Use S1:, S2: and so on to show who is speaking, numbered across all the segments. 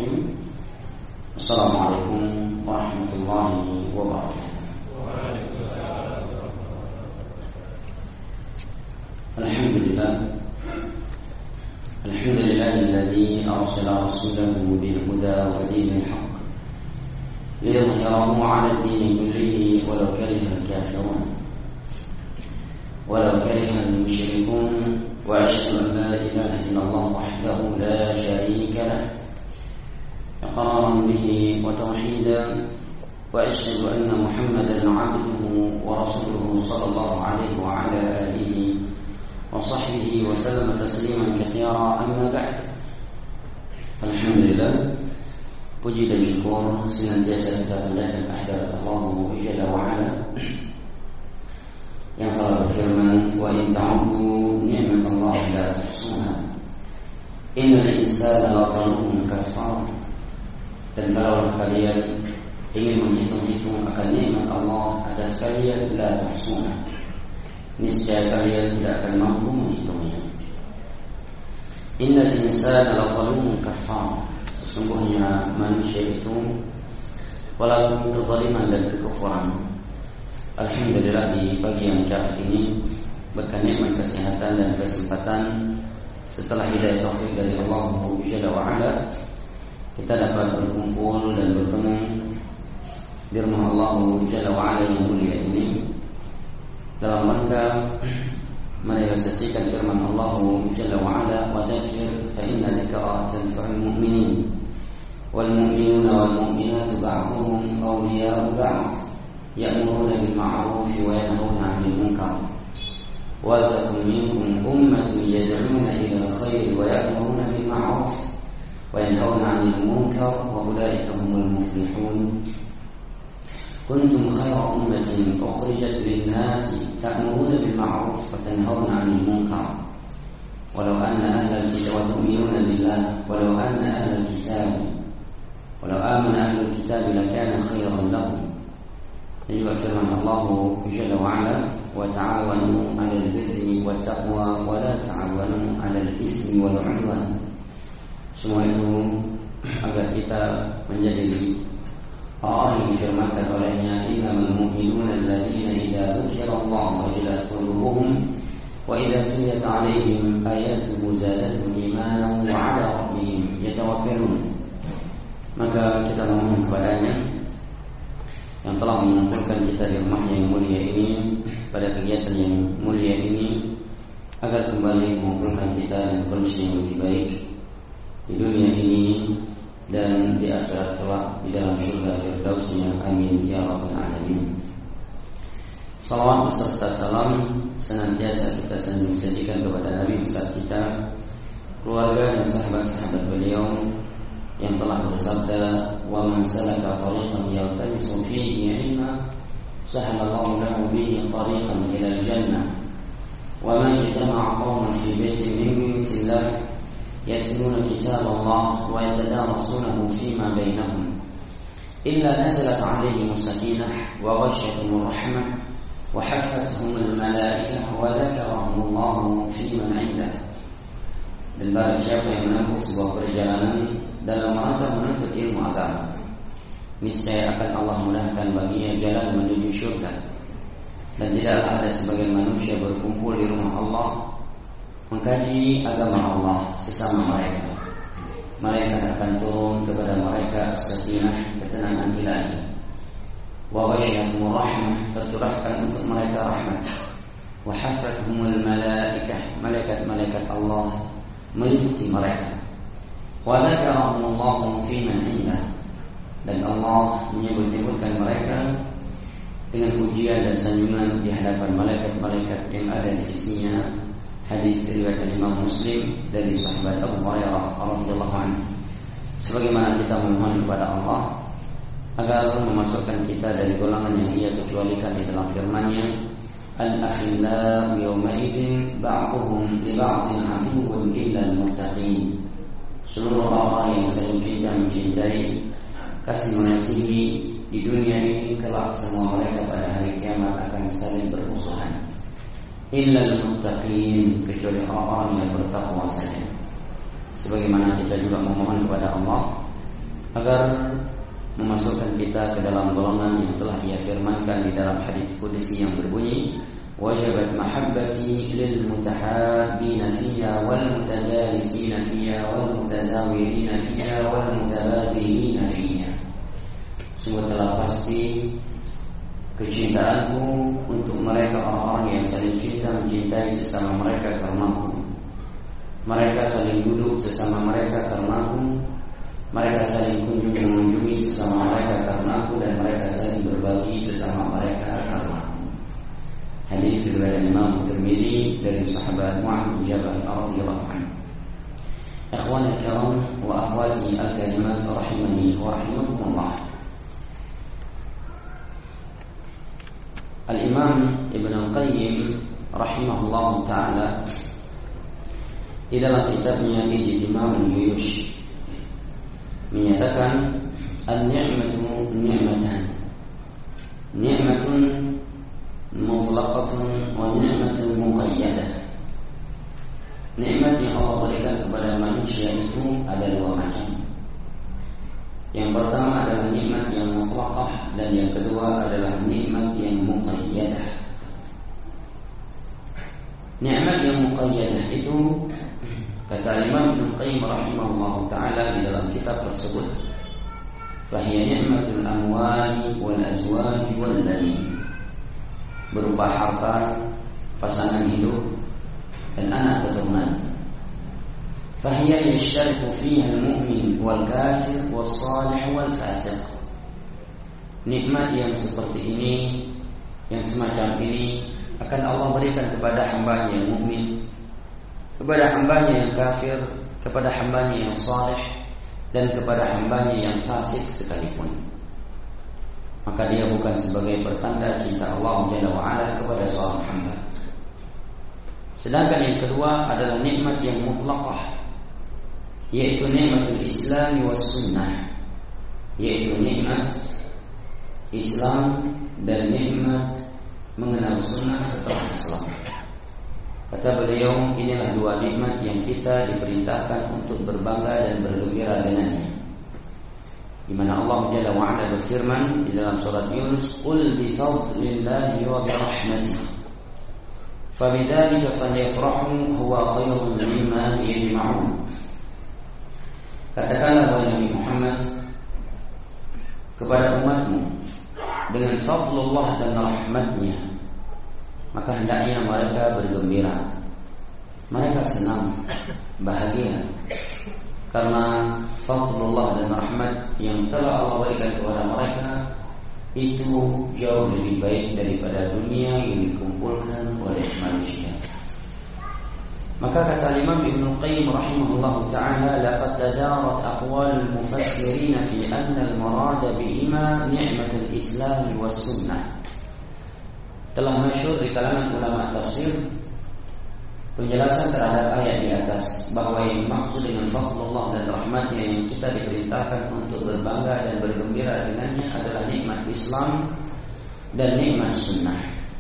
S1: Bismillahirrahmanirrahim. Assalamualaikum warahmatullahi wabarakatuh. Alhamdulillahilladzi arsala rasulahu bil huda wa dinil haqq liyudhhirahu 'ala ad-dini kullihi walau karihal kafirun walau karihal musyrikun. Wa asyhadu an la ilaha illallah wahdahu la syarika lah iqraran bihi wa tauhidan. Wa asyhadu anna Muhammadan 'abduhu wa rasuluhu sallallahu alaihi wa ala alihi wa sahbihi wa sallam tasliman katsira. Amma ba'd. Alhamdulillah, puji dan syukur senantiasa kita panjatkan kehadirat Allah Jalla wa Ala yang telah berfirman, wa in ta'uddu ni'matallahi la tuhsuha innal insana lazalumun kafar. Dan kalau kalian ingin menghitung-hitung akan nikmat Allah atas kalian, la tuhsuha, niscaya kalian tidak akan mampu menghitungnya. Innal insana lazalumun kafar, sesungguhnya manusia itu pelaku kezaliman dan kekufuran. Alhamdulillah, di pagi yang cerah ini berkah nikmat kesehatan dan kesempatan setelah hidayah taufik dari Allah Jalla wa Ala, kita dapat berkumpul dan bertemu di rumah Allah Jalla wa Ala yang mulia ini dalam rangka merealisasikan firman Allah Jalla wa Ala, wa dzakir fa inna dzikra tanfa'ul mu'minin wal mu'minuna wal mu'minatu ba'dhuhum awliya'u ba'd ya'muruna bil ma'ruf wa yanhauna 'anil munkar wa takum minkum ummatun yad'una ila al-khair wa ya'muruna bil ma'ruf wa yanhauna 'anil munkar wa ulaika humul muflihun. Kuntum khayra ummatin ukhrijat lin-nasi ta'muruna bil ma'ruf wa tanhauna 'anil munkar walau anna ahlal kitabi wa tu'minuna billah walau anna ahlal kitabi walau amana ahlul kitabi lakana khayran lahum. Dan juga firman Allah Jalla wa Ala, wa ta'awanu 'alal birri wat taqwa wa la ta'awanu 'alal ismi wal 'udwan. Semua itu agar kita menjadi orang yang difirmankan olehnya, innamal mu'minuna alladzina idza dzukira Allah wajilat qulubuhum wa idza tuliyat 'alaihim ayatuhu zadatuhum imanan wa 'ala rabbihim yatawakkalun. Maka kita memohon kepadanya yang telah mengumpulkan kita di rumahnya yang mulia ini pada kegiatan yang mulia ini, agar kembali mengumpulkan kita dengan kondisi yang lebih baik di dunia ini dan di akhirat kelak di dalam surga Firdausnya. Amin ya rabbal alamin. Salawat serta salam senantiasa kita sajikan kepada Nabi besar kita, keluarga dan sahabat-sahabat beliau yang telah bersabda, wa man salaka tariqan yaltamisu fihi 'ilma sahalallahu lahu bihi tariqan ila al-jannah wa man ijtama'a qawman fi baitin min buyutillah yatluna kitaballah wa yatadarasunahu fima bainahum illa nazalat 'alaihim as-sakinah wa ghashiyatuhum ar-rahmah wa haffathum al-malaikah wa dzakarahumullahu fi man 'indah. Dan barang siapa yang menempuh sebuah perjalanan dalam rangka menuntut ilmu agama, niscaya akan Allah mudahkan baginya jalan menuju syurga. Dan tidaklah ada sebagian manusia berkumpul di rumah Allah mengkaji agama Allah sesama mereka, malaikat akan turun kepada mereka sakinah, ketenangan ilahi, wa ghashiyatuhum rahmah, tercurahkan untuk mereka rahmat, wa hafathumul malaikah, malaikat-malaikat Allah meliputi mereka, wa dzakarahumullahu fi man 'indah, dan Allah menyebut-nyebutkan mereka dengan pujian dan sanjungan di hadapan malaikat-malaikat yang ada di sisinya. Hadis riwayat Imam Muslim dari sahabat Abu Hurairah radhiyallahu anhu. Sebagaimana kita memohon kepada Allah agar memasukkan kita dari golongan yang Ia kecualikan di dalam firman-Nya, al-akhillau yawma idzin ba'dhuhum li ba'dhin 'aduwwun illa al-muttaqin. Seluruh orang yang saling cinta mencintai, kasih mengasihi di dunia ini, kelak semua mereka pada hari kiamat akan saling bermusuhan. Illa al-muttaqin, kecuali orang-orang yang bertakwa saja. Sebagaimana kita juga memohon kepada Allah agar memasukkan kita ke dalam golongan yang telah Ia firmankan di dalam hadis qudsi yang berbunyi, wajabat mahabbati lil mutahabbina fiyya wal mutajalisina fiyya wal mutazawirina fiyya wal mutabadilina fiyya. Sungguh telah pasti kecintaanku untuk mereka orang-orang yang saling cinta mencintai sesama mereka karenaku. Mereka saling duduk sesama mereka karenaku. Mereka saling mengunjungi sesama mereka karenaku, dan mereka saling berbagi sesama mereka karenaku. Hadis riwayat Imam Tirmidzi dari sahabat Mu'adz bin Jabal radhiyallahu anhu. Ikhwani al-kiram wa akhwati al-karimat rahimani wa rahimakumullah. Al-Imam Ibn Al-Qayyim rahimahullah ta'ala di dalam kitabnya Ijtima'ul Juyush menyatakan an-ni'matu ni'matan, ni'matun mutlaqatun wa ni'matun muqayyadah. Nikmat yang Allah berikan kepada manusia itu ada dua macam. Yang pertama adalah nikmat yang mutlaqah, dan yang kedua adalah nikmat yang muqayyadah. Nikmat yang muqayyadah itu, kata Imam Ibnu Qayyim rahimahullah ta'ala di dalam kitab tersebut, fahiya ni'matul amwali wal azwaji wal banin, berupa harta, pasangan hidup, dan anak keturunan. Fahiya yashtariku fiha al-mu'min wal kafir wal salih wal fasiq. Nikmat yang seperti ini, yang semacam ini, akan Allah berikan kepada hambanya yang mukmin, kepada hambanya yang kafir, kepada hambanya yang saleh, dan kepada hambanya yang fasik sekalipun. Maka dia bukan sebagai pertanda cinta Allah Jalla wa'ala kepada seorang hamba. Sedangkan yang kedua adalah nikmat yang mutlaqah, yaitu nikmatul Islam was sunnah, yaitu nikmat Islam dan nikmat mengenal sunnah setelah Islam. Kata beliau, inilah dua nikmat yang kita diperintahkan untuk berbangga dan bergembira dengannya. Di mana Allah Jalla wa'ala berfirman di dalam surat Yunus, "Qul bi fadlillahi wa bi rahmatihi fabidzalika falyafrahu huwa khairun mimma yajma'un." Katakanlah wahai Nabi Muhammad kepada umatmu, dengan fadlullah dan rahmatnya, maka hendaknya mereka bergembira, mereka senang, bahagia, karena fadlullah dan rahmat yang telah Allah berikan kepada mereka itu jauh lebih baik daripada dunia yang dikumpulkan oleh manusia. Maka kata Imam Ibnu Qayyim rahimahullah ta'ala, laqad tadarat aqwal al-mufassirin fi anna al-murad bihima ni'matul Islam was sunnah. Telah masyhur di kalangan ulama tafsir penjelasan terhadap ayat di atas, bahwa yang maksud dengan fadlullah dan rahmatnya yang kita diperintahkan untuk berbangga dan bergembira dengannya adalah nikmat Islam dan nikmat sunnah.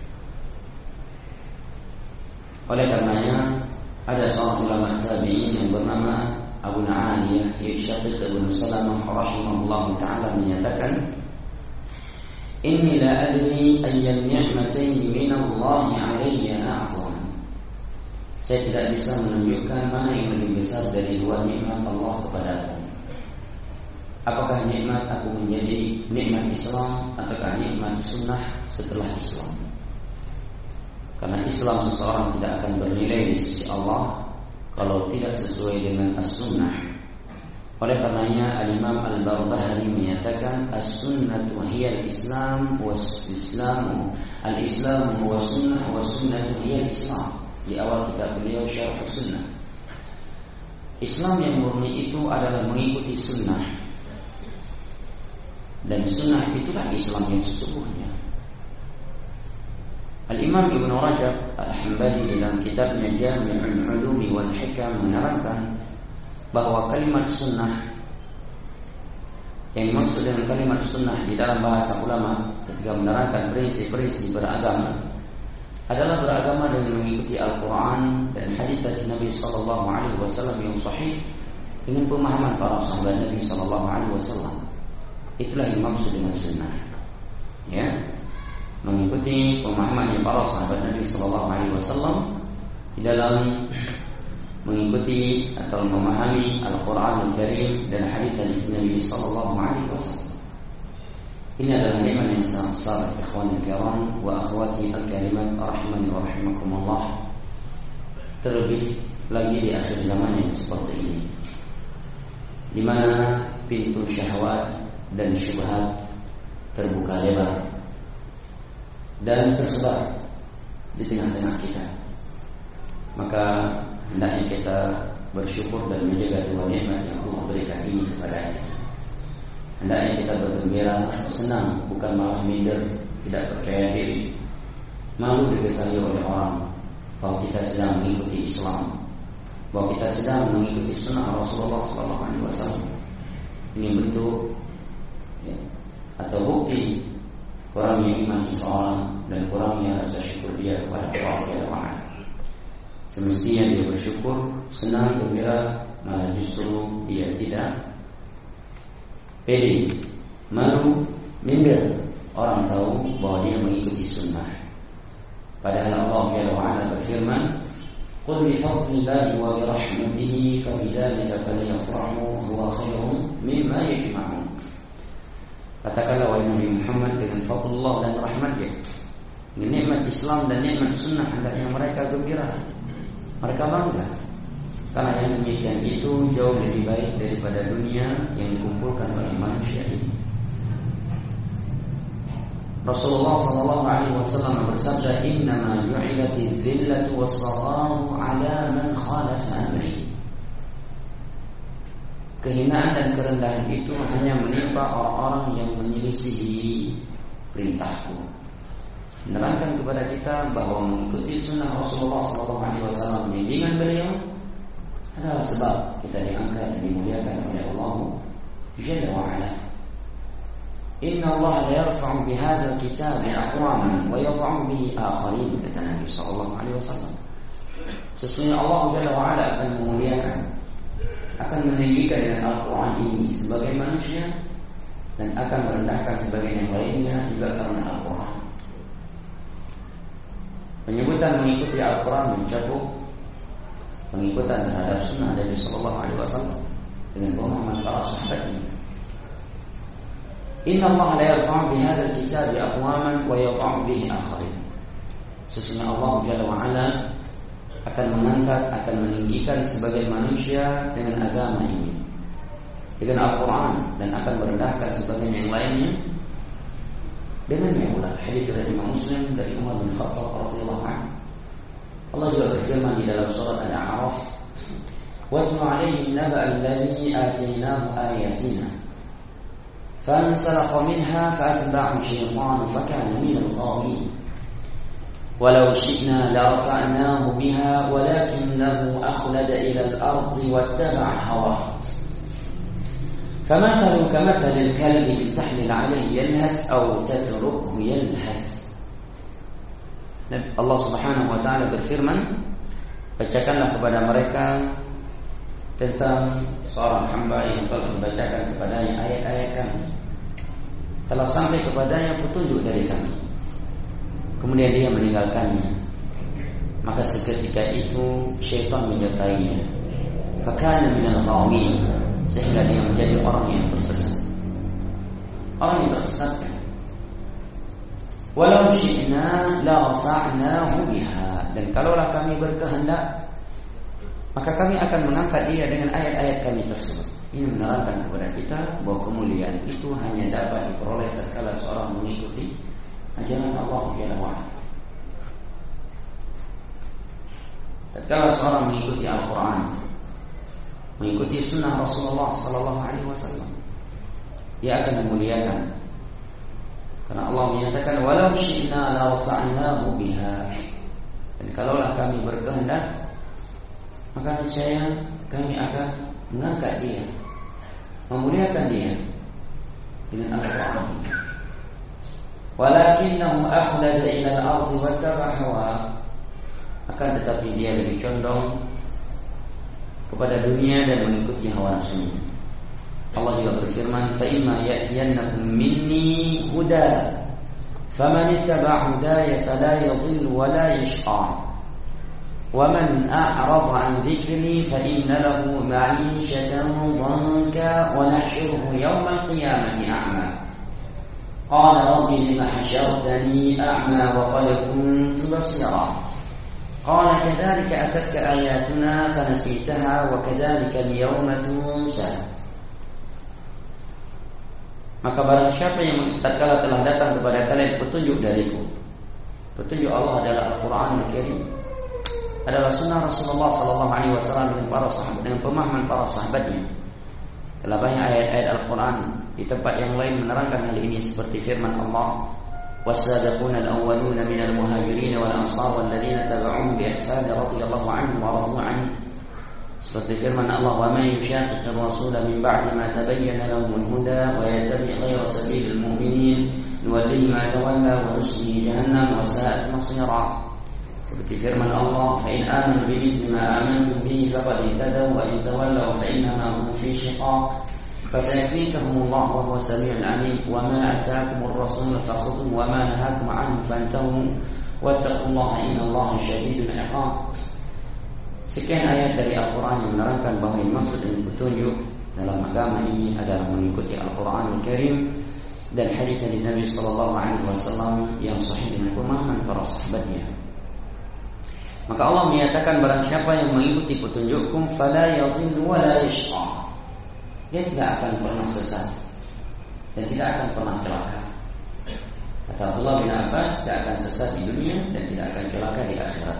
S1: Oleh karenanya ada seorang ulama tabi'in yang bernama Abu Na'aliyah, yaitu Syaqiq bin Salamah rahimahullah ta'ala menyatakan, inni la adri ayyan ni'matayn min Allah 'alayya a'zam. Saya tidak bisa menunjukkan mana yang lebih besar dari dua nikmat Allah kepadaku. Apakah nikmat aku menjadi nikmat Islam ataukah nikmat sunnah setelah Islam? Karena Islam seseorang tidak akan bernilai di sisi Allah kalau tidak sesuai dengan as-sunnah. Oleh karenanya Al-Imam Al-Barbahari menyatakan as-sunnatu hiya al-Islam was-islamu, al-Islam huwa sunnah was-sunnatu hiya al-Islam. Di awal kitab beliau Syarh Sunnah, Islam yang murni itu adalah mengikuti sunnah, dan sunnah itulah Islam yang sesungguhnya. Al-Imam Ibn Rajab Al-Hambali dalam kitabnya Jami'ul Ulumi wal Hikam menerangkan bahwa kalimat sunnah, yang dimaksud dengan kalimat sunnah di dalam bahasa ulama ketika menerangkan prinsip-prinsip beragama adalah beragama dengan mengikuti Al-Quran dan hadis Nabi SAW yang sahih dengan pemahaman para sahabat Nabi sallallahu alaihi wasallam. Itulah yang maksud dengan sunnah. Ya, mengikuti pemahaman para sahabat Nabi sallallahu alaihi wasallam di dalam mengikuti atau memahami Al-Qur'an Al-Karim dan hadis Nabi sallallahu alaihi wasallam. Ini adalah nikmat yang sangat besar, ikhwani kiram wa akhwati al-karimat rahimani wa rahimakumullah. Terlebih lagi di akhir zaman yang seperti ini, di mana pintu syahwat dan syubhat terbuka lebar dan tersebar di tengah-tengah kita. Maka hendaknya kita bersyukur dan menjaga dua nikmat yang Allah berikan ini kepada kita. Hendaknya kita bergembira, senang, bukan malah minder, tidak percaya diri, malu diketahui oleh orang bahwa kita sedang mengikuti Islam, bahwa kita sedang mengikuti sunnah Rasulullah SAW. Ini bentuk atau bukti kurangnya iman seseorang dan kurangnya rasa syukur dia kepada Allah Taala. Semestinya dia bersyukur, senang, gembira, malah justru dia tidak pede, malu, minder orang tahu bahwa dia mengikuti sunnah. Padahal Allah Jalla wa Ala berfirman, "Qul bi fadlillahi wa bi rahmatihi fabidzalika falyafrahu huwa khairun mimma yajma'un." Katakanlah wahai Nabi Muhammad, dengan fadlullah dan rahmatnya, dengan nikmat Islam dan nikmat sunnah, hendaknya mereka gembira, mereka bangga. Karena yang demikian itu jauh lebih baik daripada dunia yang dikumpulkan oleh manusia ini. Rasulullah sallallahu alaihi wasallam bersabda, "Innama ju'ilatiz zillatu was-sagharu 'ala man khalafa amri." Kehinaan dan kerendahan itu hanya menimpa orang-orang yang menyelisihi perintahku. Menerangkan kepada kita bahwa mengikuti sunnah Rasulullah sallallahu alaihi wasallam, bimbingan beliau, adalah sebab kita diangkat dan dimuliakan oleh Allah Jalla wa Ala. Inna Allah la yarfa'u bihadzal kitabi aqwaman wa yadh'u bihi akharin, kata Nabi sallallahu alaihi wasallam. Sesungguhnya Allah Jalla wa Ala akan memuliakan, akan meninggikan dengan Al-Qur'an ini sebagai manusia, dan akan merendahkan sebagai yang lainnya juga karena Al-Qur'an. Penyebutan mengikuti Al-Qur'an mencakup pengikutan terhadap sunnah Nabi sallallahu alaihi wasallam dengan pemahaman para sahabatnya. Inna Allah la yarfa'u bihadzal kitabi aqwaman wa yadh'u bihi akharin. Sesungguhnya Allah Jalla wa Ala akan mengangkat, akan meninggikan sebagai manusia dengan agama ini, dengan Al-Qur'an, dan akan merendahkan sebagai yang lainnya dengan maulah. Hadis dari Imam Muslim dari Umar bin Khattab radhiyallahu anhu. Allah juga berfirman di dalam surat Al-A'raf, "Watlu 'alaihim naba'a alladzi atainahu ayatina fansalakha minha fa'atba'ahu ash-shaytanu fakana minal ghawin walau syi'na larafa'nahu biha walakinahu akhlada ila al-ardi wattaba'a hawahu famathaluhu kamathali al-kalbi in tahmil 'alayhi yalhath aw tatrukhu yalhath." Allah Subhanahu wa ta'ala berfirman, bacakanlah kepada mereka tentang seorang hamba yang telah membacakan kepadanya ayat-ayat kami, telah sampai kepadanya petunjuk dari kami, kemudian dia meninggalkannya, maka seketika itu syaitan menyertainya, fakana minal ghawin, sehingga dia menjadi orang yang tersesat, orang yang tersesat. Walau syi'na la rafa'nahu biha, dan kalaulah kami berkehendak, maka kami akan mengangkat dia dengan ayat-ayat kami tersebut. Ini menerangkan kepada kita bahwa kemuliaan itu hanya dapat diperoleh tatkala seorang mengikuti ajaran Allah Jalla wa Ala. Tatkala seorang mengikuti Al-Quran, mengikuti sunnah Rasulullah sallallahu alaihi wasallam, dia akan memuliakan. Karena Allah menyatakan, "Walau syi'na la rafa'nahu biha." Dan kalaulah kami berkehendak, maka niscaya kami akan mengangkat dia, memuliakan dia dengan Al-Qur'an. Walakinnahu akhlada ila al-ardi wattaba'a hawa. Akan tetapi dia lebih condong kepada dunia dan mengikuti hawa nafsunya. Allah juga berfirman, "Fa imma ya'tiyannakum minni huda, faman ittaba'a hudaya fala yadhillu wa la yashqa. Wa man a'rada 'an dhikri fa inna lahu ma'ishatan dhanka wa nahshuruhu yawmal qiyamati a'ma. Qala rabbi lima hashartani a'ma wa qad kuntu basira. Qala kadzalika atatka ayatuna fanasitaha wa kadzalika al-yawma tunsa." Maka barang siapa yang tatkala telah datang kepada kalian petunjuk dariku, petunjuk Allah adalah Al-Quran Al-Karim, adalah sunnah Rasulullah SAW dengan para sahabat, dengan pemahaman para sahabatnya. Telah banyak ayat-ayat Al-Quran di tempat yang lain menerangkan hal ini, seperti firman Allah, "Was-sabiquna al-awwaluna minal muhajirin wal ansar walladzina tabauhum bi ihsan radhiyallahu anhum wa radu anhu." Seperti firman Allah, "Wa man yushaqiq ar-rasul min ba'di ma tabayyana lahu al-huda wa yattabi' ghayra sabilil mu'minin nuwallihi ma tawalla wa nuslihi jahannam wa sa'at masira." Seperti firman Allah, "Fa in amanu bimithli ma amantum bihi faqad ihtadaw wa in tawallaw fa innama hum fi shiqaq fasayakfikahumullah wa huwa samiul 'alim wa ma ataakumur rasul fakhudhuhu wa ma nahakum 'anhu fantahu wattaqullaha innallaha syadidul 'iqab." Sekian ayat dari Al-Quran yang menerangkan bahawa yang maksud dan petunjuk dalam agama ini adalah mengikuti Al-Quran Al-Karim dan hadis dari Nabi SAW yang sahih dengan pemahaman para sahabatnya. Maka Allah menyatakan, barang siapa yang mengikuti petunjukku, fala yadhillu wa la yashqa. Dia tidak akan pernah sesat dan tidak akan pernah celaka. Kata Abdullah bin Abbas, tidak akan sesat di dunia dan tidak akan celaka di akhirat.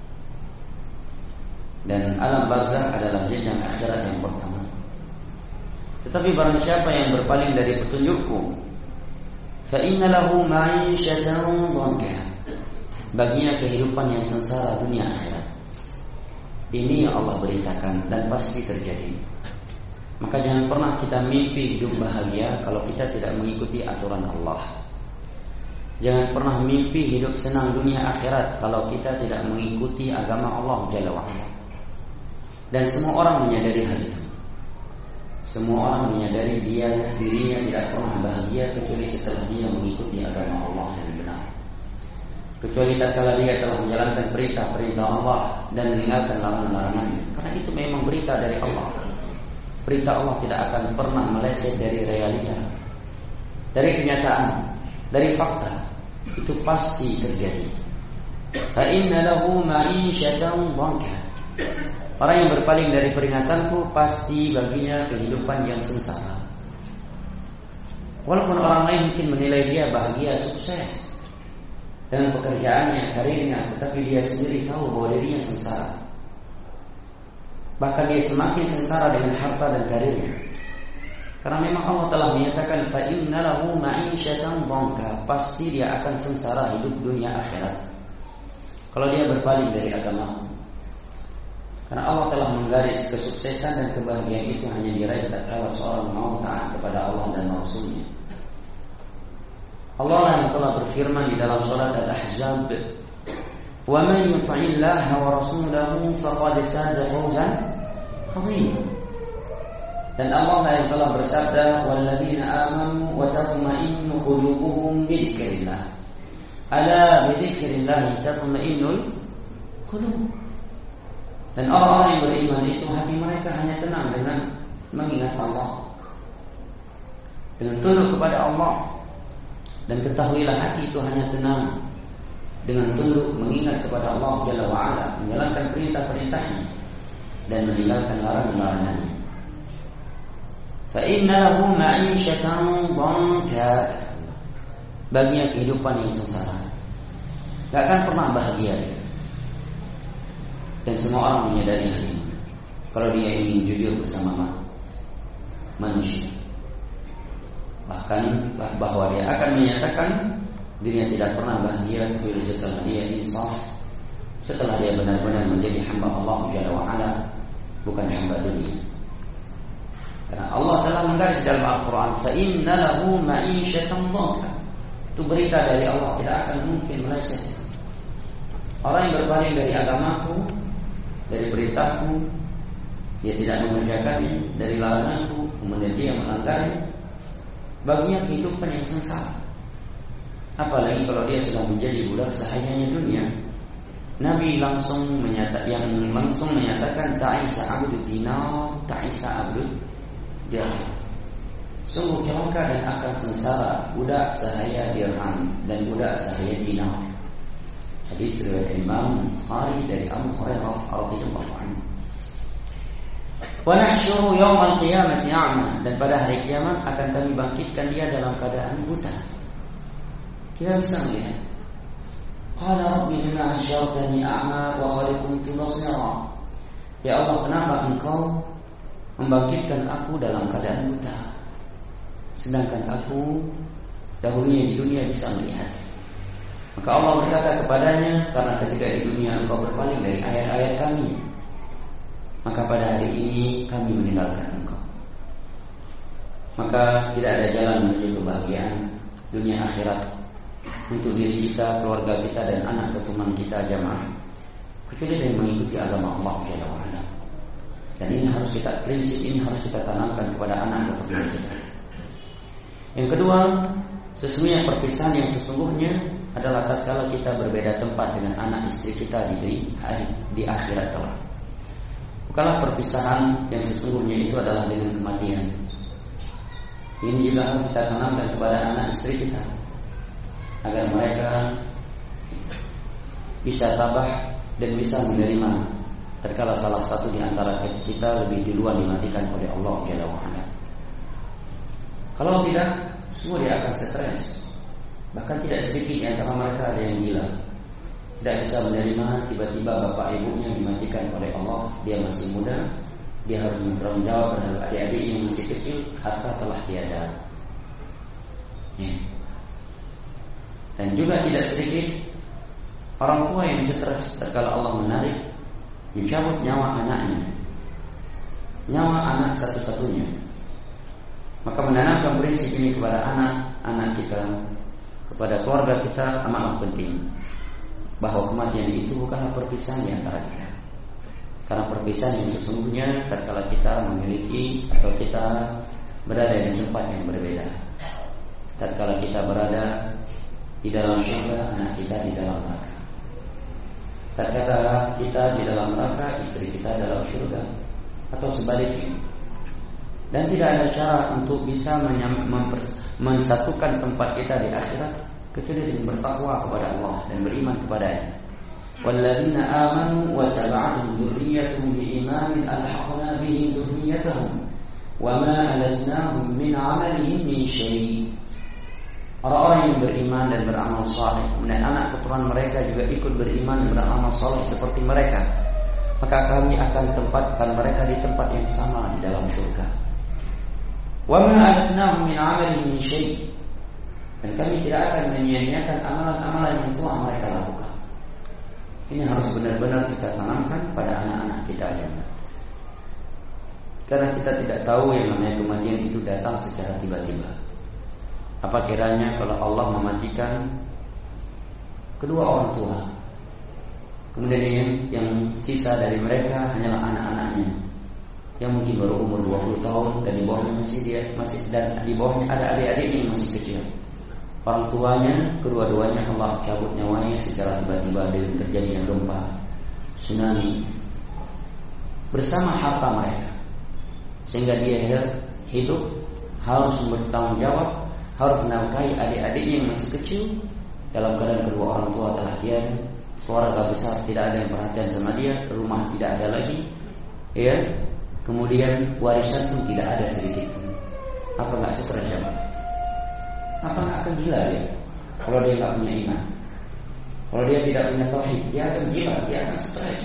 S1: Dan alam barzakh adalah jenjang akhirat yang pertama. Tetapi barang siapa yang berpaling dari petunjukku, fa inna lahu ma'ishatan dhanka, baginya kehidupan yang sengsara dunia akhirat. Ini yang Allah beritakan dan pasti terjadi. Maka jangan pernah kita mimpi hidup bahagia kalau kita tidak mengikuti aturan Allah. Jangan pernah mimpi hidup senang dunia akhirat kalau kita tidak mengikuti agama Allah Jalla wa'ala. Dan semua orang menyadari hal itu. Semua orang menyadari dirinya tidak pernah bahagia kecuali setelah dia mengikuti agama Allah yang benar. Kecuali tatkala dia telah menjalankan perintah-perintah Allah dan meninggalkan larangan-larangannya. Karena itu memang berita dari Allah. Perintah Allah tidak akan pernah meleset dari realita, dari kenyataan, dari fakta. Itu pasti terjadi. Fa inna lahu ma'ishatan dhanka. Orang yang berpaling dari peringatanku pasti baginya kehidupan yang sengsara. Walaupun orang lain mungkin menilai dia bahagia, sukses dengan pekerjaannya, karirnya, tetapi dia sendiri tahu bahwa dirinya sengsara. Bahkan dia semakin sengsara dengan harta dan karirnya. Karena memang Allah telah menyatakan, fa inna lahu ma'ishatan dhanka, pasti dia akan sengsara hidup dunia akhirat kalau dia berpaling dari agama. Karena Allah telah menggaris kesuksesan dan kebahagiaan itu hanya diraih tatkala seorang mau taat kepada Allah dan Rasul-Nya. Allah yang telah berfirman di dalam surat Al-Ahzab, "Wa man yuti'illaha wa rasulahu faqad faza fawzan 'azima." Dan Allah yang telah bersabda, "Walladzina amanu wa tatma'innu qulubuhum bi dzikrillah." Ala bi dzikrillah tatma'innul qulub. Dan orang-orang yang beriman itu hati mereka hanya tenang dengan mengingat Allah, dengan tunduk kepada Allah. Dan ketahuilah hati itu hanya tenang dengan tunduk mengingat kepada Allah Jalla wa'ala, menjalankan perintah-perintahnya dan meninggalkan larangan-larangannya. Fa inna lahu ma'ishatan dhanka, baginya kehidupan yang sengsara, gak akan pernah bahagia. Dan semua orang menyadari hal ini kalau dia ingin jujur bersama manusia. Bahkan bahwa dia akan menyatakan dirinya tidak pernah bahagia kecuali setelah dia insaf, setelah dia benar-benar menjadi hamba Allah Jalla wa'ala, bukan hamba dunia. Karena Allah telah menggaris dalam Al-Quran, fa inna lahu ma'ishatan dhanka. Itu berita dari Allah, tidak akan mungkin meleset. Orang yang berpaling dari agamaku, dari perintahku, dia tidak mengerjakannya dari laranganku, kemudian dia melanggarnya, baginya kehidupan yang sengsara. Apalagi kalau dia sudah menjadi budak sahayanya dunia. Nabi langsung menyatakan ta'isa abdu dinar, ta'isa abdu dirham. Sungguh celaka dan akan sengsara budak sahaya dirham dan budak sahaya dinar. Hadis riwayat Imam Bukhari dari Abu Hurairah radhiyallahu anhu. Wa nahsyuru yaumal qiyamati a'ma, dan pada hari kiamat akan kami bangkitkan dia dalam keadaan buta. Kita bisa melihat. Qala rabbi lima hasyartani a'ma wa qad kuntu basira. Ya Allah, kenapa engkau membangkitkan aku dalam keadaan buta, sedangkan aku dahulunya di dunia bisa melihat? Maka Allah berkata kepadanya, karena ketika di dunia engkau berpaling dari ayat-ayat kami, maka pada hari ini kami meninggalkan engkau. Maka tidak ada jalan menuju kebahagiaan dunia akhirat untuk diri kita, keluarga kita, dan anak keturunan kita jamaah, kecuali dengan mengikuti agama Allah Jalla wa Ala. Dan ini harus kita, prinsip ini harus kita tanamkan kepada anak keturunan kita. Yang kedua, sesungguhnya perpisahan yang sesungguhnya adalah tatkala kita berbeda tempat dengan anak istri kita di akhirat kelak. Bukanlah perpisahan yang sesungguhnya itu adalah dengan kematian. Ini juga harus kita tanamkan kepada anak istri kita, agar mereka bisa tabah dan bisa menerima tatkala salah satu di antara kita lebih duluan dimatikan oleh Allah Jalla wa Ala. Kalau tidak, semua dia akan stres. Bahkan tidak sedikit di antara mereka ada yang gila, tidak bisa menerima tiba-tiba bapak ibunya dimatikan oleh Allah. Dia masih muda, dia harus bertanggung jawab terhadap adik-adik yang masih kecil, harta telah tiada. Dan juga tidak sedikit orang tua yang stres tatkala Allah menarik, mencabut nyawa anaknya, nyawa anak satu-satunya. Maka menanamkan prinsip ini kepada anak-anak kita, kepada keluarga kita amatlah penting, bahwa kematian itu bukanlah perpisahan di antara kita. Karena perpisahan yang sesungguhnya tatkala kita memiliki atau kita berada di tempat yang berbeda. Tatkala kita berada di dalam surga, anak kita di dalam neraka. Tatkala kita di dalam neraka, istri kita dalam surga, atau sebaliknya. Dan tidak ada cara untuk bisa mensatukan tempat kita di akhirat kecuali dengan bertakwa kepada Allah dan beriman kepada-Nya. Walladzina amanu wa tabi'atuhum dzurriyyatuhum biimanin alhaqna bihim dzurriyyatahum wa ma alatnahum min 'amalihim min syai'. Orang-orang yang beriman dan beramal saleh, kemudian anak keturunan mereka juga ikut beriman dan beramal saleh seperti mereka, maka kami akan tempatkan mereka di tempat yang sama di dalam surga. Wa ma alatnahum min 'amalihim min syai'. Dan kami tidak akan menyia-nyiakan amalan-amalan yang telah mereka lakukan. Ini harus benar-benar kita tanamkan pada anak-anak kita ya. Karena kita tidak tahu yang namanya kematian itu datang secara tiba-tiba. Apa kiranya kalau Allah mematikan kedua orang tua, kemudian yang sisa dari mereka hanyalah anak-anaknya yang mungkin baru umur 20 tahun dan di bawahnya masih dan di bawahnya ada adik-adiknya yang masih kecil. Orang tuanya, kedua-duanya Allah cabut nyawanya secara tiba-tiba dengan terjadinya gempa, tsunami, bersama harta mereka, sehingga dia hidup harus bertanggung jawab, harus menafkahi adik-adiknya yang masih kecil dalam keadaan kedua orang tua telah tiada, keluarga besar tidak ada yang perhatian sama dia, rumah tidak ada lagi, ya, kemudian warisan pun tidak ada sedikit. Apa nggak stres ya? Apa nggak akan gila dia? Kalau dia nggak punya iman, kalau dia tidak punya tauhid, dia akan gila, dia akan stres.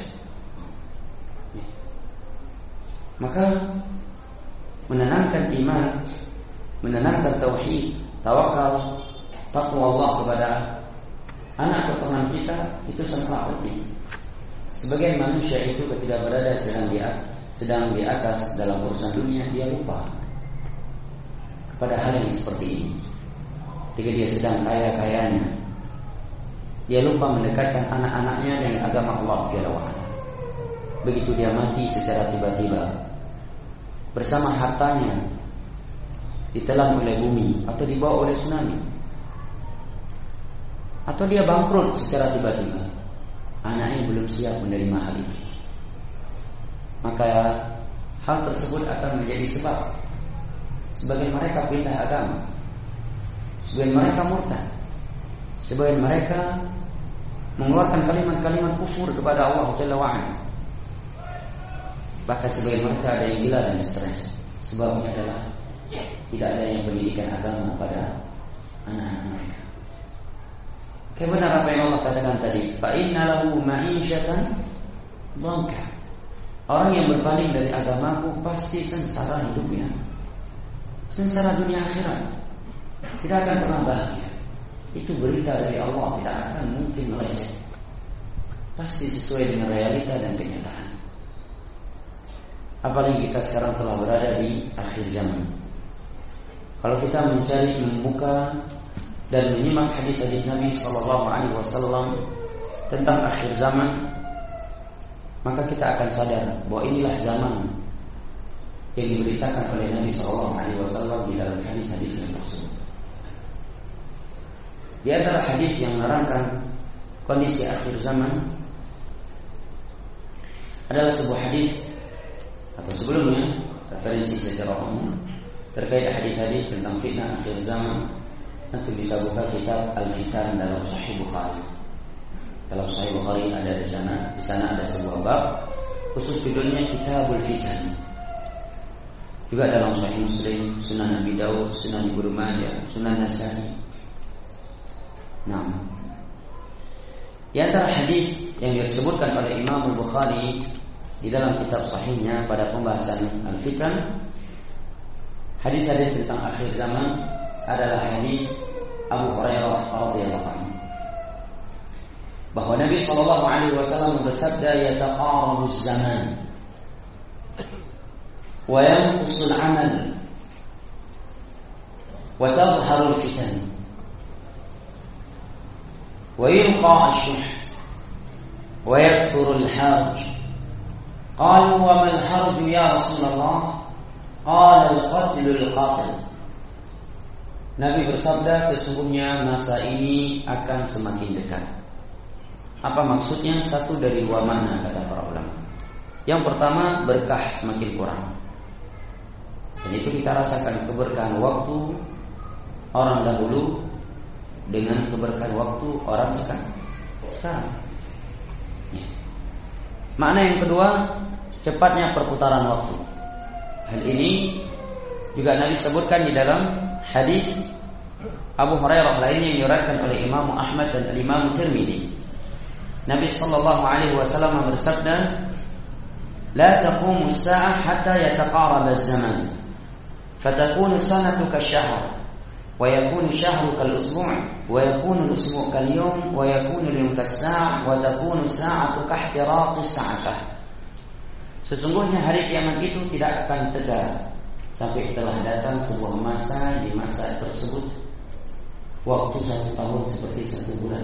S1: Maka menanamkan iman, menanamkan tauhid, tawakal, takwa Allah kepada anak keturunan kita itu sangat penting. Sebagian manusia itu ketika berada sedang di atas dalam urusan dunia, dia lupa kepada hal yang seperti ini. Ketika dia sedang kaya-kayanya, dia lupa mendekatkan anak-anaknya dengan agama Allah Jalla wa Ala. Begitu dia mati secara tiba-tiba, bersama hartanya ditelan oleh bumi atau dibawa oleh tsunami, atau dia bangkrut secara tiba-tiba, anaknya belum siap menerima hal itu, maka hal tersebut akan menjadi sebab sebagian mereka pindah agama, sebagian mereka murtad, sebagian mereka mengeluarkan kalimat-kalimat kufur kepada Allah Jalla wa'ala. Bahkan sebagian mereka ada yang gila dan stres. Sebabnya adalah tidak ada yang pendidikan agama pada anak-anak mereka. Kayak benar apa yang Allah katakan tadi, fa inna lahu ma'isyatan dhanka. Orang yang berpaling dari agamaku pasti sengsara hidupnya, sengsara dunia akhirat, tidak akan pernah bahagia. Itu berita dari Allah, tidak akan mungkin meleset, pasti sesuai dengan realita dan kenyataan. Apalagi kita sekarang telah berada di akhir zaman. Kalau kita mencari, membuka dan menyimak hadis-hadis Nabi SAW tentang akhir zaman, maka kita akan sadar bahwa inilah zaman yang diberitakan oleh Nabi SAW di dalam hadis-hadis yang tersebut. Di antara hadis yang menerangkan kondisi akhir zaman adalah sebuah hadis, atau sebelumnya referensi secara umum terkait hadis-hadis tentang fitnah akhir zaman. Nanti bisa buka kitab Al-Fitan dalam Sahih Bukhari. Dalam Sahih Bukhari ada di sana ada sebuah bab khusus judulnya Kitabul Fitan. Juga dalam Sahih Muslim, Sunan Abi Daud, Sunan Ibnu Majah, Sunan Nasa'i. Nah, di antara hadis yang disebutkan oleh Imam Bukhari di dalam kitab sahihnya pada pembahasan Al-Fitan, hadis-hadis tentang akhir zaman adalah hadis Abu Hurairah radhiyallahu anhu, bahwa Nabi sallallahu alaihi wasallam bersabda, yataqarabuz zaman wa yanqusul amal wa tadhharul fitan wa yulqa ash-shuh wa yakthuru al-harj. Qalu wa mal harj ya Rasulullah? Qala al-qatlu al-qatl. Nabi bersabda, sesungguhnya masa ini akan semakin dekat. Apa maksudnya? Satu dari dua makna kata para ulama. Yang pertama, berkah semakin kurang. Dan itu kita rasakan keberkahan waktu orang dahulu dengan keberkahan waktu orang sekarang. Ya. Makna yang kedua, cepatnya perputaran waktu. Hal ini juga Nabi sebutkan di dalam hadis Abu Hurairah lainnya yang diriwayatkan oleh Imam Ahmad dan Imam Tirmidzi. Nabi sallallahu alaihi wasallam bersabda, "La taqumu as-sa'ah hatta yataqaraba az-zaman, fatakunu sanatu kasyahr, wa yakunu syahru kal-usbu', wa yakunu al-usbu' kal-yawm, wa yakunu al-yawm kas-sa', wa takunu sa'atu kahtiraqis sa'atah." Sesungguhnya hari kiamat itu tidak akan tegak sampai telah datang sebuah masa, di masa tersebut waktu 1 tahun seperti 1 bulan.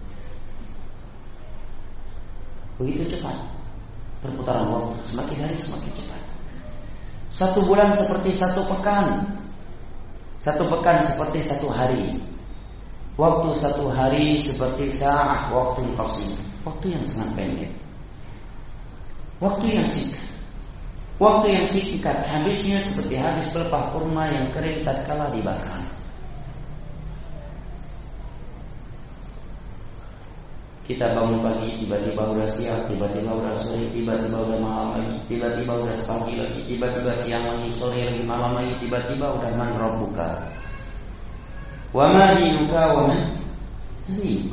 S1: Begitu cepat perputaran waktu, semakin hari semakin cepat. 1 bulan seperti 1 pekan, 1 pekan seperti 1 hari. Waktu 1 hari seperti sa'ah, waktu qasir, waktu yang sangat pendek, waktu yang singkat. Waktu yang singkat habisnya seperti habis pelepah kurma yang kering tatkala dibakar. Kita bangun pagi, tiba-tiba udah siang, tiba-tiba udah sore, tiba-tiba udah malam lagi, tiba-tiba udah pagi lagi, tiba-tiba siang lagi, sore lagi, malam lagi, tiba-tiba udah man rabbuka wa ma dinuka wa ma nabiyuka.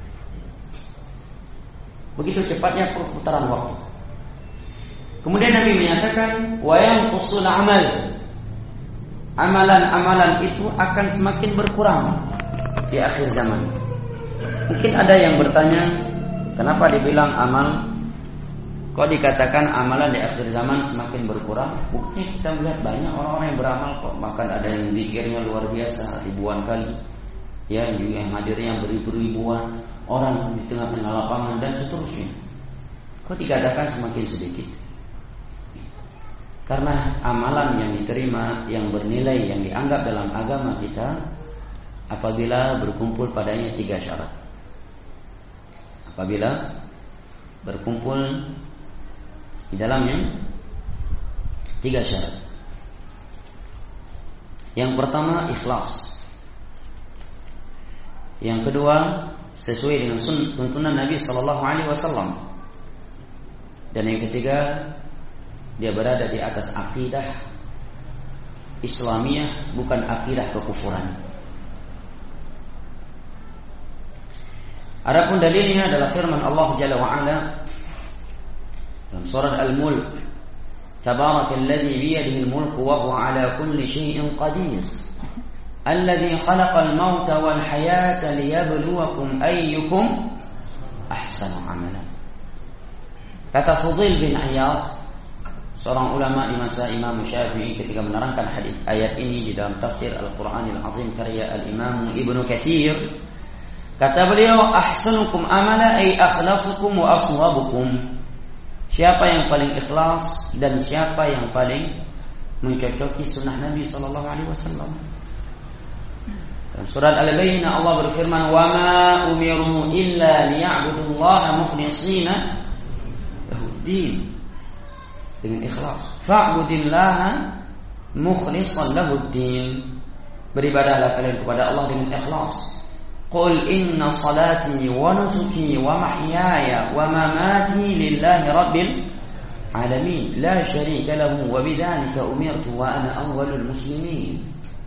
S1: Begitu cepatnya perputaran waktu. Kemudian Nabi menyatakan, wa yanqusul amal. Amalan-amalan itu akan semakin berkurang di akhir zaman. Mungkin ada yang bertanya, kenapa dibilang amal? Kok dikatakan amalan di akhir zaman semakin berkurang? Buktinya kita melihat banyak orang-orang yang beramal kok. Bahkan ada yang zikirnya luar biasa, ribuan kali. Ya, juga yang hadirnya beribu-ribuan orang di tengah-tengah lapangan dan seterusnya. Kok dikatakan semakin sedikit? Karena amalan yang diterima, yang bernilai, yang dianggap dalam agama kita, apabila berkumpul padanya 3 syarat. Apabila berkumpul di dalamnya 3 syarat. Yang pertama, ikhlas. Yang kedua, sesuai dengan tuntunan Nabi sallallahu alaihi wasallam. Dan yang ketiga, dia berada di atas akidah Islamiyah, bukan akidah kekufuran. Adapun dalilnya adalah firman Allah Jalla wa Ala dalam surat Al-Mulk, Tabarakalladzi biyadihi al-mulku wa huwa 'ala kulli syai'in qadir. Alladzi khalaqal mauta wal hayata liyabluwakum ayyukum ahsanu 'amala. Kata Fudail bin Iyad, seorang ulama di masa Imam Syafi'i, ketika menerangkan hadis ayat ini di dalam tafsir Al-Qur'anil Azim karya Al-Imam Ibnu Katsir, kata beliau, ahsanukum amala ay akhlasukum wa aswabukum. Siapa yang paling ikhlas dan siapa yang paling mencocoki sunnah Nabi sallallahu alaihi wasallam. Dalam surat Al-Bayyinah Allah berfirman, "Wa ma umiru illa liya'budullaha mukhlishina lahu-d-din." Dengan ikhlas. Fa'budillaha mukhlishan lahu-d-din. Beribadahlah kalian kepada Allah dengan ikhlas. Qul inna salati wa nusuki wa mahyaya wa mamati lillahi rabbil alamin la syarika lahu wa bidzalika umirtu wa ana awwalul muslimin.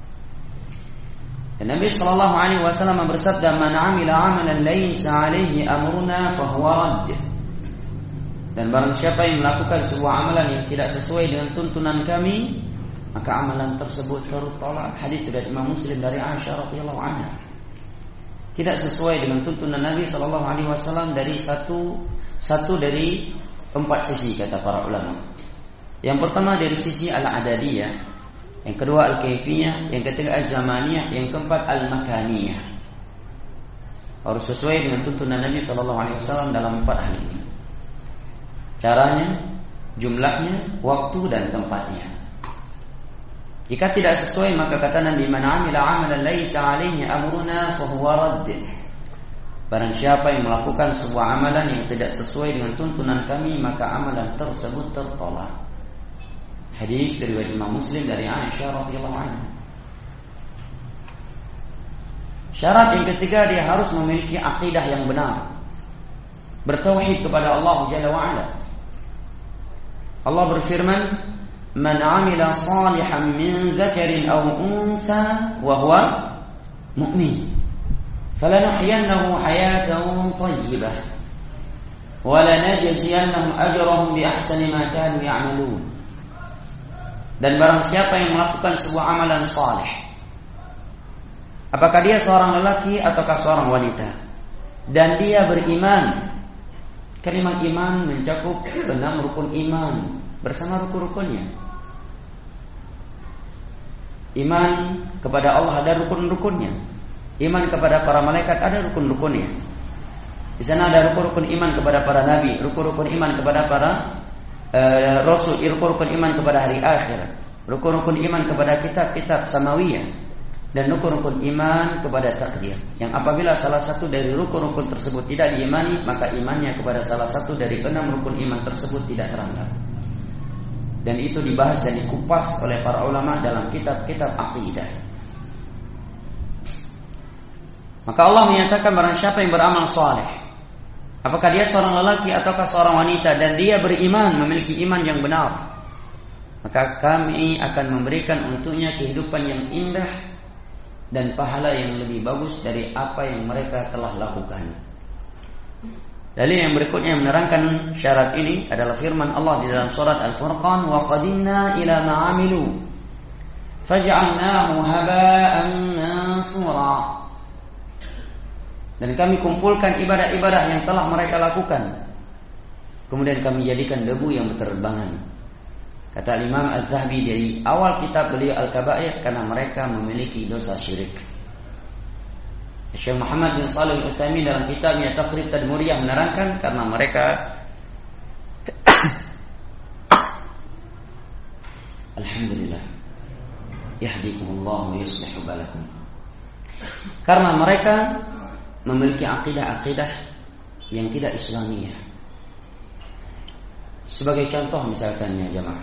S1: Dan Nabi sallallahu alaihi wasallam bersabda, "Man 'amila 'amalan laysa 'alaihi amruna fa huwa radd." Dan barang siapa yang melakukan sebuah amalan yang tidak sesuai dengan tuntunan kami, maka amalan tersebut tertolak. Hadis dari Imam Muslim dari Aisyah radhiyallahu anha. Tidak sesuai dengan tuntunan Nabi sallallahu alaihi wasallam dari satu dari 4 sisi, kata para ulama. Yang pertama dari sisi al-adadiyah, yang kedua al-kaifiyah, yang ketiga az-zamaniyah, yang keempat al-makaniyah. Harus sesuai dengan tuntunan Nabi sallallahu alaihi wasallam dalam 4 hal ini. Caranya, jumlahnya, waktu dan tempatnya. Jika tidak sesuai, maka kata Nabi, "Man 'amila 'amalan laysa 'alaihi amruna fa huwa radd." Barang siapa yang melakukan sebuah amalan yang tidak sesuai dengan tuntunan kami, maka amalan tersebut tertolak. Hadis dari Imam Muslim dari Aisyah radhiyallahu anha. Syarat yang ketiga, dia harus memiliki akidah yang benar, bertauhid kepada Allah Jalla wa Ala. Allah berfirman, "Man 'amila salihan min dzakarin aw untha wa huwa mu'min, falanuhyiyannahu hayatan thayyibah wa lanajziyannahum ajrahum bi ahsani ma kanu ya'malun." Dan barang siapa yang melakukan sebuah amalan saleh, apakah dia seorang lelaki ataukah seorang wanita, dan dia beriman. Kalimat iman mencakup 6 rukun iman bersama rukun-rukunnya. Iman kepada Allah ada rukun-rukunnya. Iman kepada para malaikat ada rukun-rukunnya. Di sana ada rukun-rukun iman kepada para nabi, rukun-rukun iman kepada para rasul, rukun-rukun iman kepada hari akhir, rukun-rukun iman kepada kitab-kitab samawiyah, dan rukun-rukun iman kepada takdir. Yang apabila salah satu dari rukun-rukun tersebut tidak diimani, maka imannya kepada salah satu dari 6 rukun iman tersebut tidak teranggap. Dan itu dibahas dan dikupas oleh para ulama dalam kitab-kitab akidah. Maka Allah menyatakan, barang siapa yang beramal saleh, apakah dia seorang lelaki ataukah seorang wanita, dan dia beriman, memiliki iman yang benar, maka kami akan memberikan untuknya kehidupan yang indah dan pahala yang lebih bagus dari apa yang mereka telah lakukan. Dalil yang berikutnya yang menerangkan syarat ini adalah firman Allah di dalam surat Al-Furqan, "Wa qadimna ila ma 'amilu faj'alnahu haba'an mansura." Dan kami kumpulkan ibadah-ibadah yang telah mereka lakukan, kemudian kami jadikan debu yang berterbangan. Kata Imam Az-Zahabi dari awal kitab beliau Al-Kaba'ir, karena mereka memiliki dosa syirik. Syekh Muhammad bin Shalih Al-Utsaimin dalam kitabnya Taqrib Tadmuriyah menerangkan, karena mereka Alhamdulillah. Yahdikumullah wa yuslihu balakum. Karena mereka memiliki akidah-akidah yang tidak Islamiyah. Sebagai contoh misalkan ya jemaah,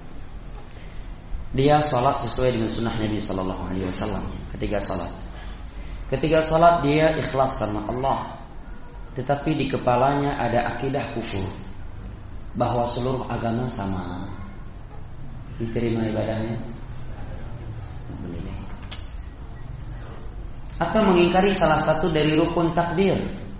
S1: dia salat sesuai dengan sunnah Nabi Sallallahu Alaihi Wasallam ketika salat dia ikhlas karena Allah, tetapi di kepalanya ada akidah kufur bahwa seluruh agama sama. Diterima ibadahnya? Atau mengingkari salah satu dari rukun takdir.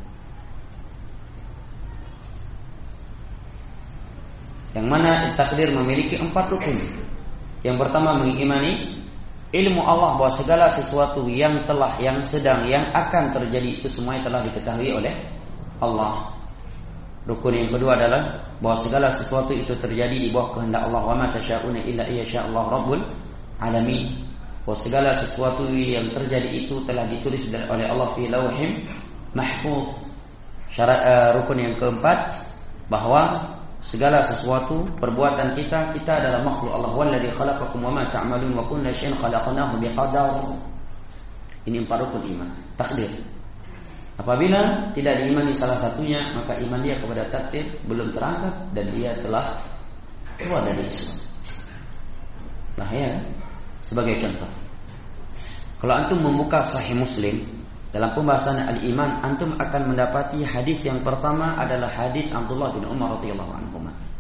S1: Yang mana takdir memiliki 4 rukun. Yang pertama mengimani ilmu Allah bahwa segala sesuatu yang telah, yang sedang, yang akan terjadi itu semuanya telah diketahui oleh Allah. Rukun yang kedua adalah bahwa segala sesuatu itu terjadi di bawah kehendak Allah. Wa ma tasyauna illa iyyasha Allah rabbul alamin. Bahwa segala sesuatu yang terjadi itu telah ditulis oleh Allah fi lauhim mahfuz. Syarat rukun yang keempat bahwa segala sesuatu perbuatan kita adalah makhluk Allah. Walladzi khalaqakum wama ta'malun wa kulla syai'in khalaqnahu biqadar. Ini 4 rukun iman. Takdir. Apabila tidak diimani salah satunya, maka iman dia kepada takdir belum terangkat dan dia telah keluar dari Islam. Bahaya. Sebagai contoh, kalau antum membuka Sahih Muslim dalam pembahasan al-iman, antum akan mendapati hadis yang pertama adalah hadis Abdullah bin Umar radhiyallahu anhu.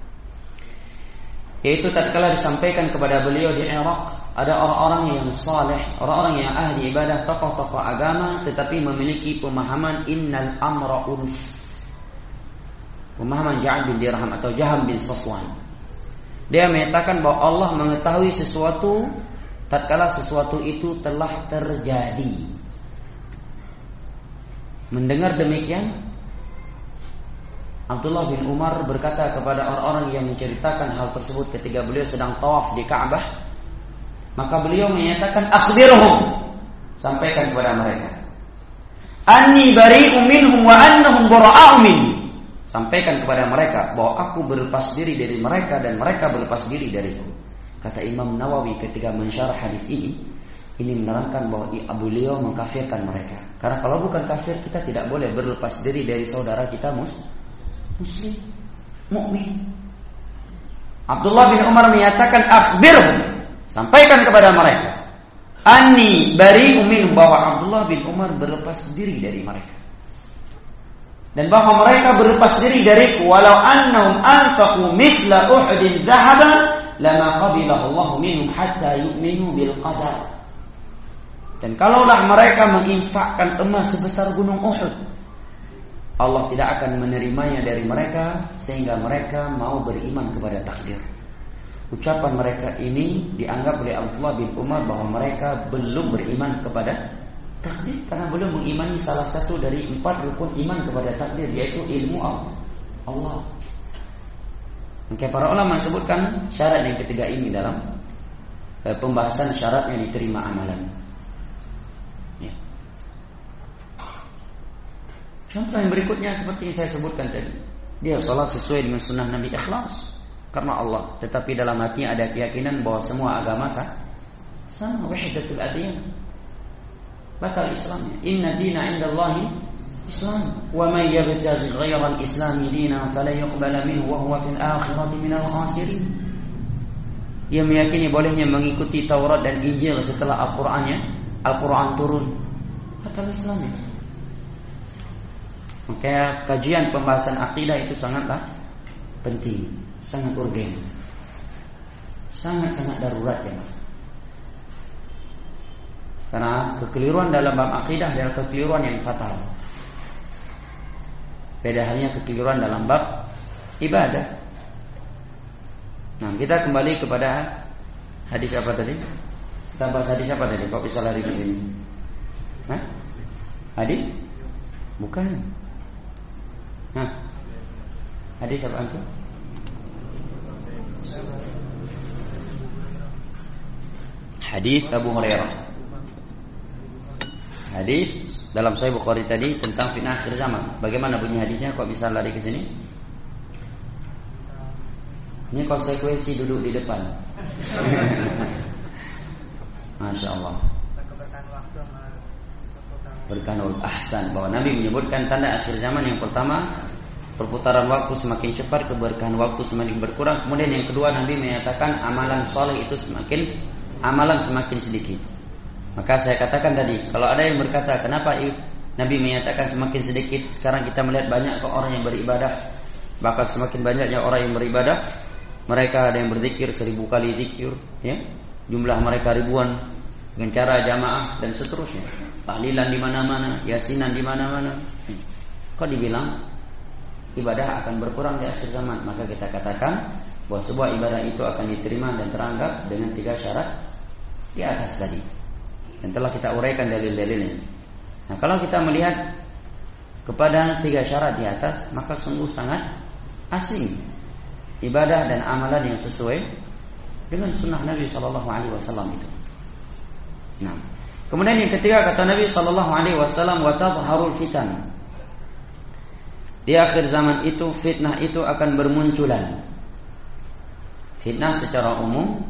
S1: Yaitu tatkala disampaikan kepada beliau di Irak, ada orang-orang yang saleh, orang-orang yang ahli ibadah, tokoh-tokoh agama, tetapi memiliki pemahaman innal amra unuf. Pemahaman Ja'ad bin Dirham atau Jaham bin Safwan. Dia menyatakan bahwa Allah mengetahui sesuatu tatkala sesuatu itu telah terjadi. Mendengar demikian, Abdullah bin Umar berkata kepada orang-orang yang menceritakan hal tersebut ketika beliau sedang tawaf di Ka'bah, maka beliau menyatakan akhbirhum, sampaikan kepada mereka, anni bari'un minhum wa annahum bara'u minni. Sampaikan kepada mereka bahwa aku berlepas diri dari mereka dan mereka berlepas diri dariku. Kata Imam Nawawi ketika mensyarah hadis ini menerangkan bahwa beliau mengkafirkan mereka. Karena kalau bukan kafir, kita tidak boleh berlepas diri dari saudara kita muslim, mukmin. Abdullah bin Umar menyatakan akhbirhum, sampaikan kepada mereka, anni bari'un minhum, bahwa Abdullah bin Umar berlepas diri dari mereka. Dan bahwa mereka berlepas diri dariku, walau annahum anfaqu mithla Uhudin dhahaban lama qabilahu Allah minhum hatta yu'minu bil qadar. Dan kalaulah mereka menginfakkan emas sebesar gunung Uhud, Allah tidak akan menerimanya dari mereka sehingga mereka mau beriman kepada takdir. Ucapan mereka ini dianggap oleh Abdullah bin Umar bahwa mereka belum beriman kepada takdir karena belum mengimani salah satu dari 4 rukun iman kepada takdir, yaitu ilmu Allah. Maka para ulama sebutkan syarat yang ketiga ini dalam pembahasan syaratnya diterima amalan. Ya. Contoh yang berikutnya seperti yang saya sebutkan tadi, dia salat sesuai dengan sunnah Nabi, ikhlas karena Allah, tetapi dalam hatinya ada keyakinan bahwa semua agama sama, wahdatul adyan, batal Islamnya. Inna dina indallahi Islam, wa man yabtaghi ghayra al-islam dinan fala yuqbala minhu wa huwa fil akhirati minal khasirin. Dia meyakini bolehnya mengikuti Taurat dan Injil setelah Al-Quran turun, batal Islamnya. Maka kajian pembahasan akidah itu sangatlah penting, sangat urgen, sangat darurat ya. Karena kekeliruan dalam bab akidah adalah kekeliruan yang fatal. Beda halnya kekeliruan dalam bab ibadah. Nah, kita kembali kepada hadis apa tadi? Kita bahas hadis apa tadi? Kok bisa lari ke sini? Hah? Hadis? Bukan. Nah, hadis apa itu? Hadis Abu Hurairah. Hadis dalam Sahih Bukhari tadi tentang fitnah akhir zaman. Bagaimana bunyi hadisnya? Kok bisa lari ke sini? Ini konsekuensi duduk di depan. Masya Allah. Berkah waktu ahsan, bahwa Nabi menyebutkan tanda akhir zaman yang pertama, perputaran waktu semakin cepat, keberkahan waktu semakin berkurang. Kemudian yang kedua, Nabi menyatakan amalan soleh itu semakin sedikit. Maka saya katakan tadi, kalau ada yang berkata kenapa Nabi menyatakan semakin sedikit, sekarang kita melihat banyak orang yang beribadah, bahkan semakin banyaknya orang yang beribadah. Mereka ada yang berzikir 1000 kali zikir, ya, jumlah mereka ribuan dengan cara jamaah dan seterusnya. Tahlilan di mana-mana, yasinan di mana-mana. Kok dibilang ibadah akan berkurang di akhir zaman? Maka kita katakan bahwa sebuah ibadah itu akan diterima dan teranggap dengan 3 syarat di atas tadi. Dan telah kita uraikan dalil-dalilnya. Nah, kalau kita melihat kepada 3 syarat di atas, maka sungguh sangat asing ibadah dan amalan yang sesuai dengan sunnah Nabi Sallallahu Alaihi Wasallam itu. Nah, kemudian yang ketiga kata Nabi Sallallahu Alaihi Wasallam, wa tadharul fitan. Di akhir zaman itu fitnah itu akan bermunculan. Fitnah secara umum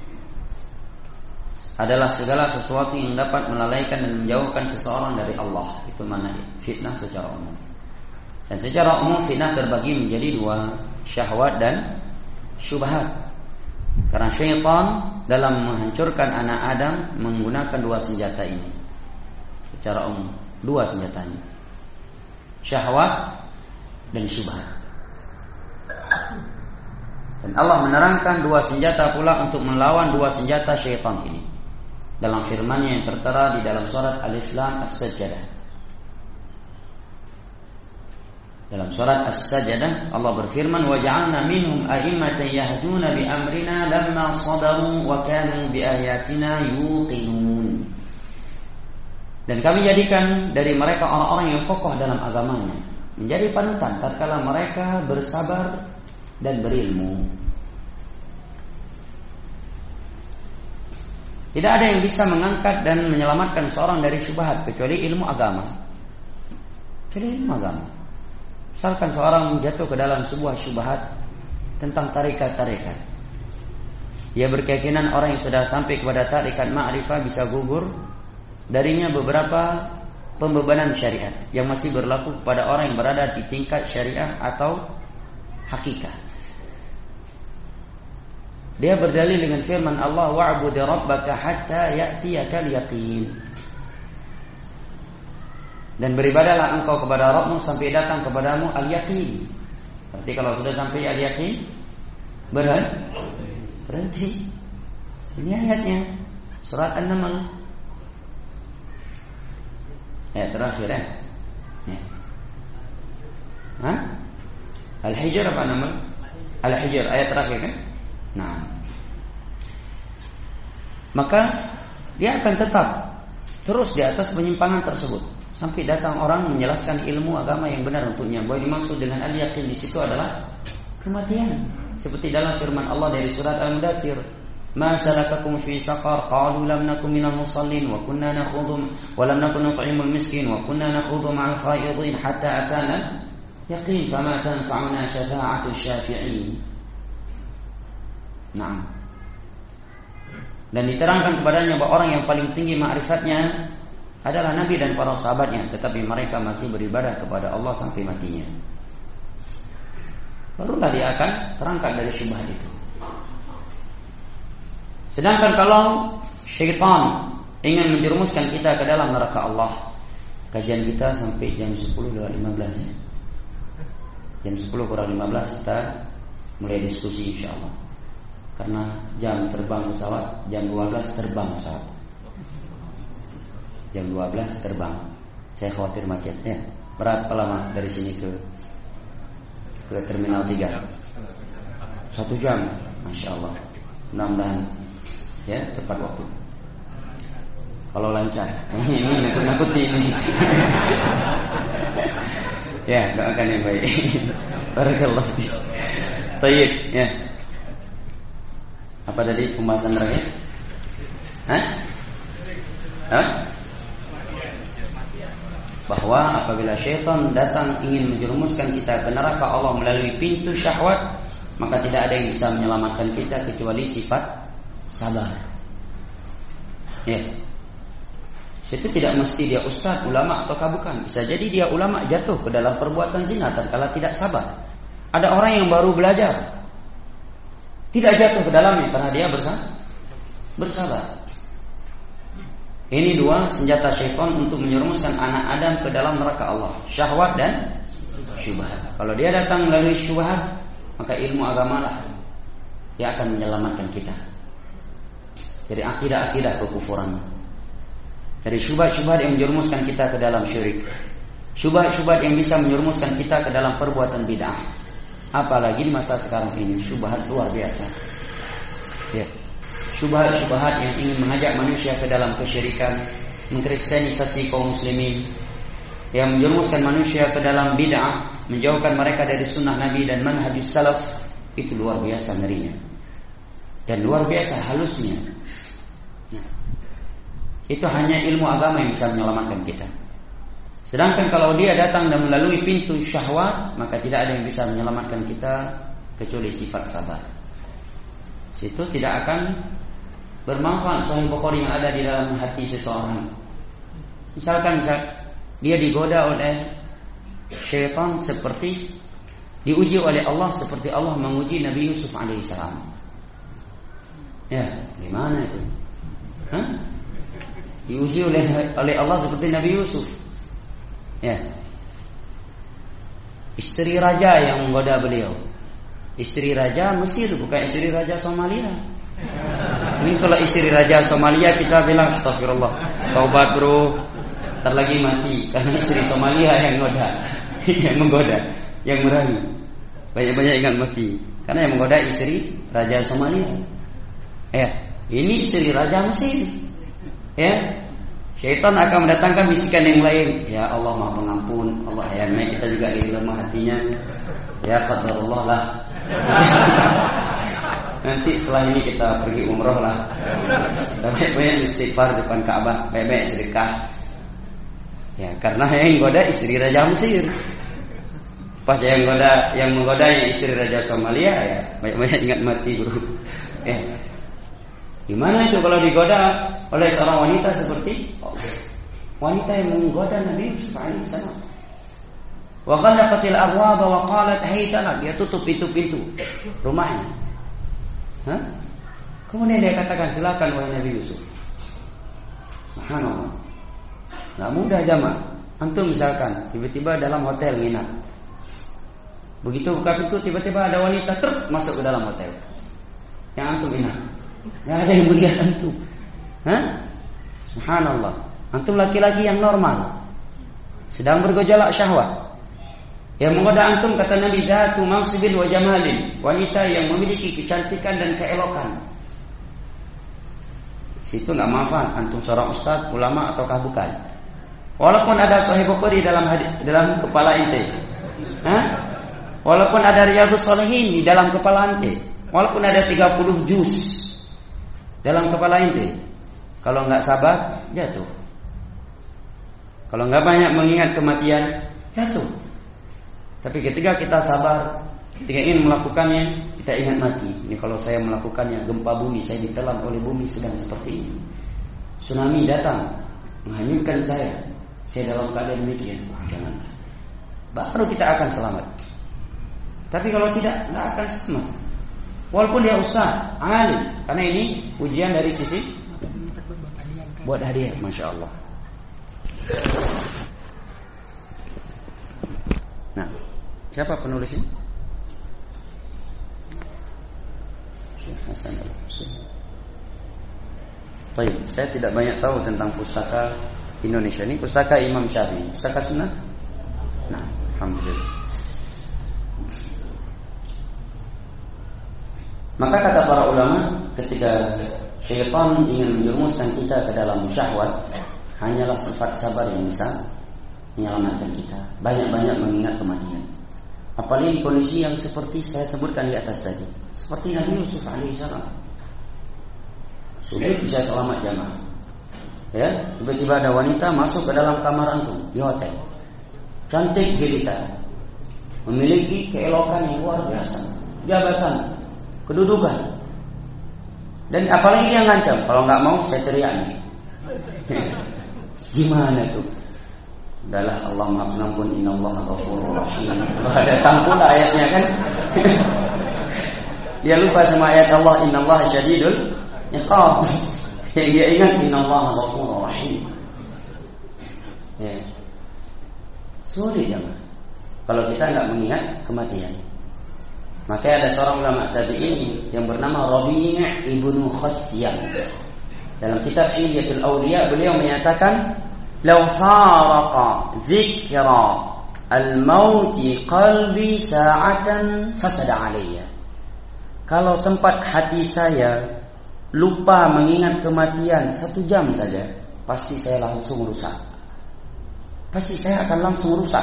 S1: adalah segala sesuatu yang dapat melalaikan dan menjauhkan seseorang dari Allah. Itu mana fitnah secara umum. Dan secara umum fitnah terbagi menjadi 2, syahwat dan syubhat. Karena syaitan dalam menghancurkan anak Adam menggunakan 2 senjata ini. Secara umum 2 senjatanya, syahwat dan syubhat. Dan Allah menerangkan 2 senjata pula untuk melawan 2 senjata syaitan ini dalam firman-Nya yang tertera di dalam surat Alif Lam As-Sajdah. Dalam surat As-Sajdah Allah berfirman, wa ja'alna minhum a'immatan yahduna bi amrina lamma sabaru wa kanu bi ayatina yuqinun. Dan kami jadikan dari mereka orang-orang yang kokoh dalam agamanya, menjadi panutan tatkala mereka bersabar dan berilmu. Tidak ada yang bisa mengangkat dan menyelamatkan seorang dari syubhat kecuali ilmu agama. Kecuali ilmu agama. Misalkan seorang jatuh ke dalam sebuah syubhat tentang tarikat-tarikat, ia berkeyakinan orang yang sudah sampai kepada tarikat ma'rifah bisa gugur darinya beberapa pembebanan syariat yang masih berlaku kepada orang yang berada di tingkat syariah atau hakikat. Dia berdalil dengan firman Allah, wa'bud rabbaka hatta ya'tiyakal yaqin. Dan beribadahlah engkau kepada Rabbmu sampai datang kepadamu al-yaqin. Berarti kalau sudah sampai al-yaqin, berhenti. Ini ayatnya, surat An-Naml. Ayat terakhir ya. Al-Hijr apa Naml? Al-Hijr ayat terakhir kan? Nah, maka dia akan tetap terus di atas penyimpangan tersebut sampai datang orang menjelaskan ilmu agama yang benar untuknya. Bahwa dimaksud dengan al-yaqin di situ adalah kematian. Seperti dalam firman Allah dari surat Al-Mudaththir, "Ma salakakum fi saqar? Qalu lam nakum minal musallin wa kunna nakhudhu wa lam nakun nut'imul miskin wa kunna nakhudhu ma'al khaidin hatta atana yaqin fama tanfa'una syafa'atu syafi'in." Nah, dan diterangkan kepadanya bahwa orang yang paling tinggi ma'rifatnya adalah Nabi dan para sahabatnya, tetapi mereka masih beribadah kepada Allah sampai matinya. Barulah dia akan terangkat dari syubhat itu. Sedangkan kalau syaitan ingin menjerumuskan kita ke dalam neraka Allah, kajian kita sampai jam 10:15 ya. Jam 10:15 kita mulai diskusi insyaallah. Karena jam terbang pesawat jam 12 terbang pesawat. Jam 12 terbang. Saya khawatir macetnya. Berapa lama dari sini ke Terminal 3? 1 jam. Masya Allah. Mudah-mudahan ya tepat waktu. Kalau lancar. Ini nakut-nakuti ini. Ya, doakan yang baik. Barakallahu fiik. Baik, ya. Apa tadi pembahasan terakhir? Bahwa apabila syaitan datang ingin menjerumuskan kita ke neraka Allah melalui pintu syahwat, maka tidak ada yang bisa menyelamatkan kita kecuali sifat sabar. Ya. Itu tidak mesti dia ustaz, ulama ataukah bukan. Bisa jadi dia ulama jatuh ke dalam perbuatan zina tatkala tidak sabar. Ada orang yang baru belajar tidak jatuh ke dalamnya karena dia bersabar. Ini dua senjata syaitan untuk menyerumuskan anak Adam ke dalam neraka Allah, syahwat dan syubhat. Kalau dia datang melalui syubhat, maka ilmu agama lah yang akan menyelamatkan kita dari akidah-akidah kekufuran, dari syubhat-syubhat yang menjerumuskan kita ke dalam syirik, syubhat-syubhat yang bisa menjerumuskan kita ke dalam perbuatan bid'ah. Apalagi di masa sekarang ini, syubhat luar biasa. Ya. Syubhat-syubhat yang ingin mengajak manusia ke dalam kesyirikan, mengkristenisasi kaum muslimin, yang menjerumuskan manusia ke dalam bid'ah, menjauhkan mereka dari sunnah Nabi dan manhajus salaf, itu luar biasa ngerinya dan luar biasa halusnya. Nah, itu hanya ilmu agama yang bisa menyelamatkan kita. Sedangkan kalau dia datang dan melalui pintu syahwat, maka tidak ada yang bisa menyelamatkan kita kecuali sifat sabar. Situ tidak akan bermanfaat Sahih Bukhari yang ada di dalam hati seseorang. Misalkan dia digoda oleh syaitan seperti diuji oleh Allah seperti Allah menguji Nabi Yusuf alaihissalam. Ya, gimana itu? Diuji oleh Allah seperti Nabi Yusuf. Ya. Istri raja yang menggoda beliau. Istri raja Mesir, bukan istri raja Somalia. Ini kalau istri raja Somalia kita bilang astagfirullah, taubat bro, ntar lagi mati. Karena istri Somalia yang menggoda, yang merayu, banyak-banyak ingat mati. Karena yang menggoda istri raja Somalia. Ya, ini istri raja Mesir. Ya, syaitan akan mendatangkan bisikan yang lain. Ya Allah Maha Pengampun, Allah ya, kita juga lemah hatinya. Ya qadarullah lah. Nanti setelah ini kita pergi umroh lah. Banyak-banyak istighfar depan Ka'bah, banyak-banyak sedekah. Ya, karena yang menggoda istri raja Mesir. Pas yang menggoda yang istri raja Somalia, ya banyak-banyak ingat mati bro. Gimana itu kalau digoda oleh seorang wanita seperti wanita yang menggoda Nabi Yusuf alaihissalam? Wa ghallaqatil abwaaba wa qalat haytana, dia tutup pintu-pintu rumahnya. Kemudian dia katakan silakan wahai Nabi Yusuf. Subhanallah. Enggak mudah jamaah. Antum misalkan tiba-tiba dalam hotel nginap. Begitu buka pintu tiba-tiba ada wanita masuk ke dalam hotel. Yang antum nginap. Enggak ada yang melihat antum. Subhanallah. Antum laki-laki yang normal, sedang bergejolak syahwat. Yang menggoda antum kata Nabi Zatu mansibin wa jamalin, wanita yang memiliki kecantikan dan keelokan. Situ enggak manfaat antum seorang ustaz, ulama ataukah bukan. Walaupun ada Sahih Bukhari dalam kepala ente. Walaupun ada Riyadhus Shalihin di dalam kepala ente. Walaupun ada 30 juz dalam kepala ente, kalau enggak sabar jatuh. Kalau enggak banyak mengingat kematian jatuh. Tapi ketika kita sabar, ketika ingin melakukannya, kita ingat mati. Ini kalau saya melakukannya, gempa bumi, saya ditelan oleh bumi sedang seperti ini. Tsunami datang, menghanyutkan saya dalam keadaan demikian. Jangan. Baru kita akan selamat. Tapi kalau tidak, enggak akan selamat. Walaupun dia ustaz, alim, karena ini ujian dari sisi buat hadiah, masya Allah. Nah, siapa penulisnya? Syekh Hasan Al-Husain. Baik, saya tidak banyak tahu tentang pustaka Indonesia ini. Pustaka Imam Syafi'i, pustaka sunnah. Nah, alhamdulillah. Maka kata para ulama, ketika syaitan ingin menjerumuskan kita ke dalam syahwat, hanyalah sifat sabar yang bisa menyelamatkan kita. Banyak-banyak mengingat kematian. Apalagi kondisi yang seperti saya sebutkan di atas tadi, seperti Nabi Yusuf alaihissalam. Sulit bisa selamat jamaah. Ya, tiba-tiba ada wanita masuk ke dalam kamar antum di hotel. Cantik jelita, memiliki keelokan yang luar biasa. jabatan, kedudukan. Dan apalagi dia ngancam, kalau nggak mau saya teriak nih. Gimana tuh? Udahlah, Allah Maha Pengampun, innallaha ghafurur rahim. Datang pula ayatnya kan. Dia lupa sama ayat Allah, innallaha syadidul iqab. Yang dia ingat, innallaha ghafurur rahim. Ya. Sulit ya, kalau kita nggak mengingat kematian. Maka ada seorang ulama tabi'in yang bernama Rabi' ibnu Khasyam. Dalam kitab Hilyatul Awliya beliau menyatakan, "Law faraqa dzikra al-maut qalbi sa'atan fasada alayya." Kalau sempat hati saya lupa mengingat kematian 1 jam saja, pasti saya langsung rusak. Pasti saya akan langsung rusak.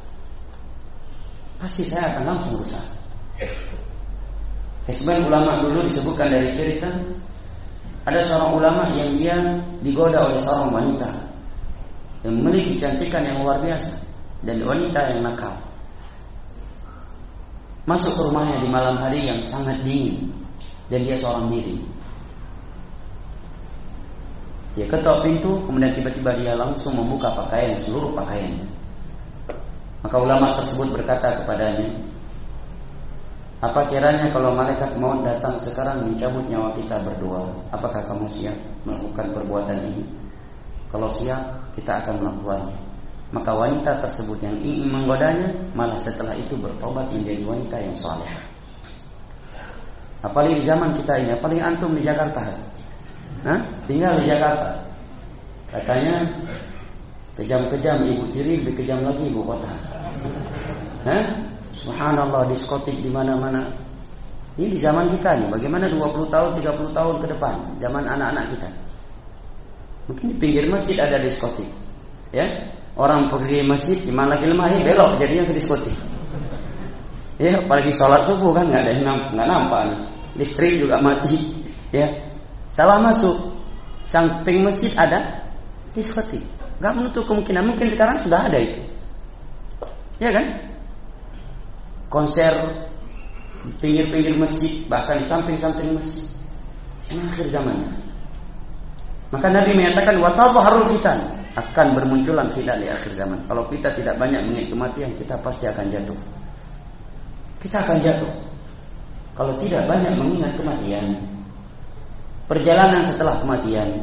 S1: Sebagian ulama dulu disebutkan dari cerita, ada seorang ulama yang dia digoda oleh seorang wanita yang memiliki kecantikan yang luar biasa, dan wanita yang nakal. Masuk ke rumahnya di malam hari yang sangat dingin, dan dia seorang diri. Dia ketok pintu, kemudian tiba-tiba dia langsung membuka seluruh pakaiannya. Maka ulama tersebut berkata kepadanya, "Apa kiranya kalau malaikat maut datang sekarang mencabut nyawa kita berdua, apakah kamu siap melakukan perbuatan ini?" Kalau siap, kita akan melakukannya. Maka wanita tersebut yang ingin menggodanya malah setelah itu bertobat menjadi wanita yang salehah. Apalagi di zaman kita ini, apalagi antum di Jakarta. Tinggal di Jakarta. Katanya kejam-kejam ibu tiri, lebih kejam lagi ibu kota. Subhanallah, diskotik di mana-mana. Ini di zaman kita nih, bagaimana 20 tahun, 30 tahun ke depan, zaman anak-anak kita. Mungkin di pinggir masjid ada diskotik. Ya, orang pergi masjid, gimana lagi lemah, belok jadinya ke diskotik. Ya, apalagi sholat subuh kan nggak nampak nih. Listrik juga mati. Ya, salah masuk, samping masjid ada diskotik. Gak menutup kemungkinan, mungkin sekarang sudah ada itu. Ya kan? Konser pinggir-pinggir masjid, bahkan di samping-samping masjid. Ini akhir zamannya. Maka Nabi menyatakan watadharul fitan, akan bermunculan fitnah di akhir zaman. Kalau kita tidak banyak mengingat kematian, kita pasti akan jatuh. Kita akan jatuh. Kalau tidak banyak mengingat kematian, perjalanan setelah kematian.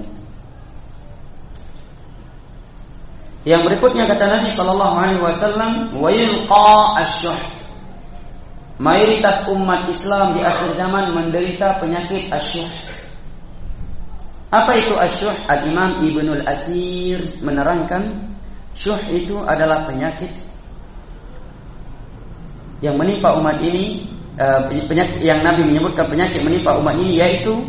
S1: Yang berikutnya kata Nabi sallallahu alaihi wasallam, wa yulqa asyuh. Mayoritas umat Islam di akhir zaman menderita penyakit asyuh. Apa itu asyuh? Al-Imam Ibnul Athir menerangkan, syuh itu adalah penyakit yang menimpa umat ini, penyakit yang Nabi menyebutkan penyakit menimpa umat ini, yaitu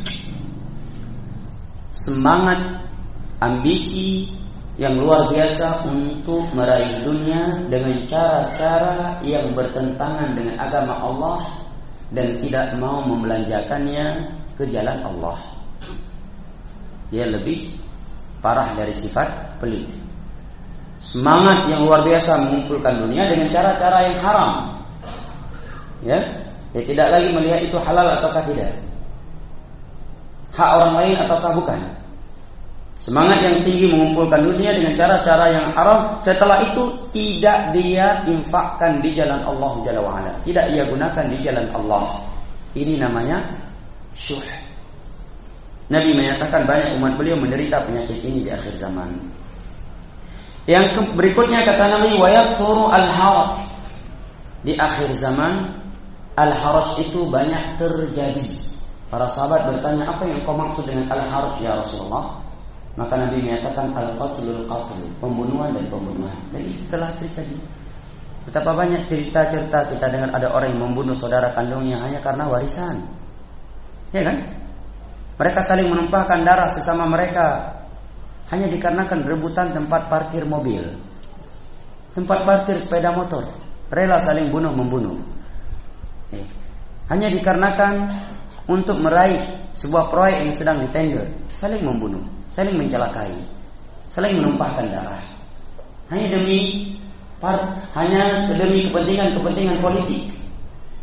S1: semangat, ambisi yang luar biasa untuk meraih dunia dengan cara-cara yang bertentangan dengan agama Allah dan tidak mau membelanjakannya ke jalan Allah. Dia lebih parah dari sifat pelit. Semangat yang luar biasa mengumpulkan dunia dengan cara-cara yang haram. Ya, dia tidak lagi melihat itu halal ataukah tidak, hak orang lain ataukah bukan. Semangat yang tinggi mengumpulkan dunia dengan cara-cara yang haram. Setelah itu tidak dia infakkan di jalan Allah Jalla wa'ala, tidak ia gunakan di jalan Allah. Ini namanya syuh. Nabi menyatakan banyak umat beliau menderita penyakit ini di akhir zaman. Yang berikutnya kata Nabi, wa yakthuru al-haraj. Di akhir zaman al-haraj itu banyak terjadi. Para sahabat bertanya, apa yang kau maksud dengan al-haraj ya Rasulullah? Maka Nabi menyatakan al-qatlul qatl, pembunuhan dan pembunuhan. Dan itu telah terjadi. Betapa banyak cerita-cerita kita dengar ada orang yang membunuh saudara kandungnya hanya karena warisan. Ya kan? Mereka saling menumpahkan darah sesama mereka hanya dikarenakan rebutan tempat parkir mobil, tempat parkir sepeda motor. Rela saling bunuh-membunuh. Hanya dikarenakan untuk meraih sebuah proyek yang sedang ditender, saling membunuh, saling mencelakai, saling menumpahkan darah. Hanya demi kepentingan politik.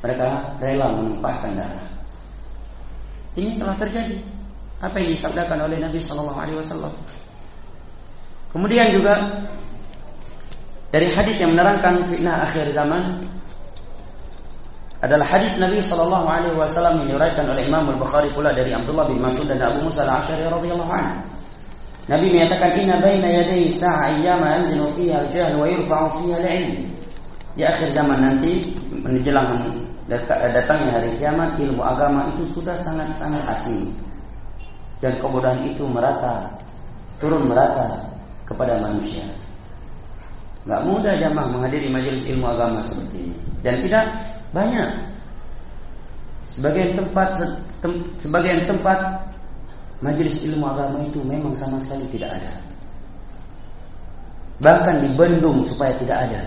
S1: Mereka rela menumpahkan darah. Ini telah terjadi. Apa yang disabdakan oleh Nabi Sallallahu Alaihi Wasallam. Kemudian juga dari hadis yang menerangkan fitnah akhir zaman adalah hadis Nabi Sallallahu Alaihi Wasallam yang diriwayatkan oleh Imam Al-Bukhari pula dari Abdullah bin Mas'ud dan Abu Musa Al-Asy'ari radhiyallahu anhu. Nabi menyatakan inna baina yaday sa'a ayyama yanzilu fiha al-jahl wa yurfa'u fiha al-'ilm. Di akhir zaman nanti menjelang datangnya hari kiamat, ilmu agama itu sudah sangat-sangat asing dan kebodohan itu turun merata kepada manusia. Gak mudah jamaah menghadiri majelis ilmu agama seperti ini, dan tidak banyak. Sebagian tempat majelis ilmu agama itu memang sama sekali tidak ada, bahkan dibendung supaya tidak ada.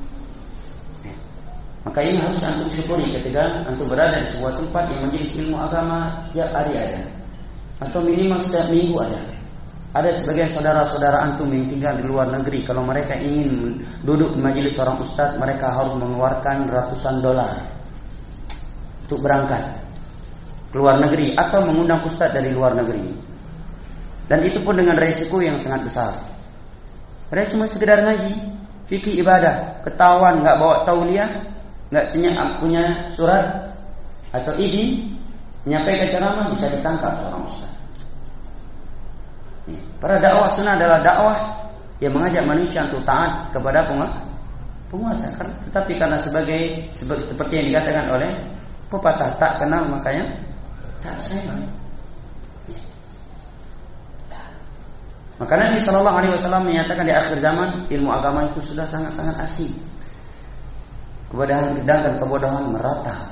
S1: Maka ini harus antum syukuri ketika antum berada di sebuah tempat yang majelis ilmu agama tiap hari ada, atau minimal setiap minggu ada. Ada sebagian saudara-saudara antum yang tinggal di luar negeri, kalau mereka ingin duduk di majelis seorang ustadz, mereka harus mengeluarkan ratusan dolar untuk berangkat ke luar negeri atau mengundang ustadz dari luar negeri. Dan itu pun dengan resiko yang sangat besar. Mereka cuma sekedar ngaji, fikih ibadah, ketahuan nggak bawa tauliah, nggak punya surat atau izin menyampaikan ceramah, bisa ditangkap seorang ustaz. Para dakwah sunnah adalah dakwah yang mengajak manusia untuk taat kepada penguasa. Tetapi karena seperti yang dikatakan oleh pepatah, tak kenal makanya tak sayang. Maka Nabi Sallallahu Alaihi Wasallam menyatakan di akhir zaman ilmu agama itu sudah sangat-sangat asing. Kebodohan dan kebodohan merata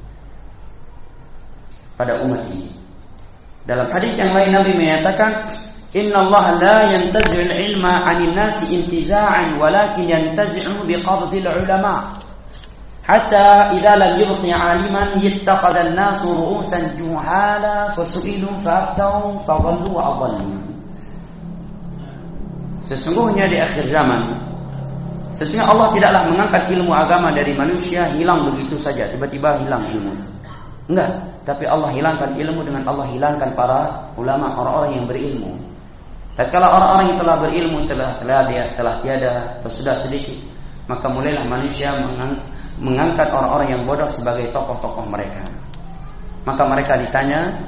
S1: pada umat ini. Dalam hadis yang lain Nabi menyatakan, Inna Allah la yantazi'ul ilma 'anil nasi intiza'an walakin yantazi'uhu biqabdil ulama hatta idza lam yubqi 'aliman yattakhadha an-nasu ru'usan juhala fasu'ilu fa'aftau fadhallu wa adallu. Sesungguhnya di akhir zaman, sesungguhnya Allah tidaklah mengangkat ilmu agama dari manusia hilang begitu saja, tiba-tiba hilang ilmu. Enggak, tapi Allah hilangkan ilmu dengan Allah hilangkan para ulama, orang-orang yang berilmu. Tatkala orang-orang yang telah berilmu telah tiada atau sudah sedikit, maka mulailah manusia mengangkat orang-orang yang bodoh sebagai tokoh-tokoh mereka. Maka mereka ditanya,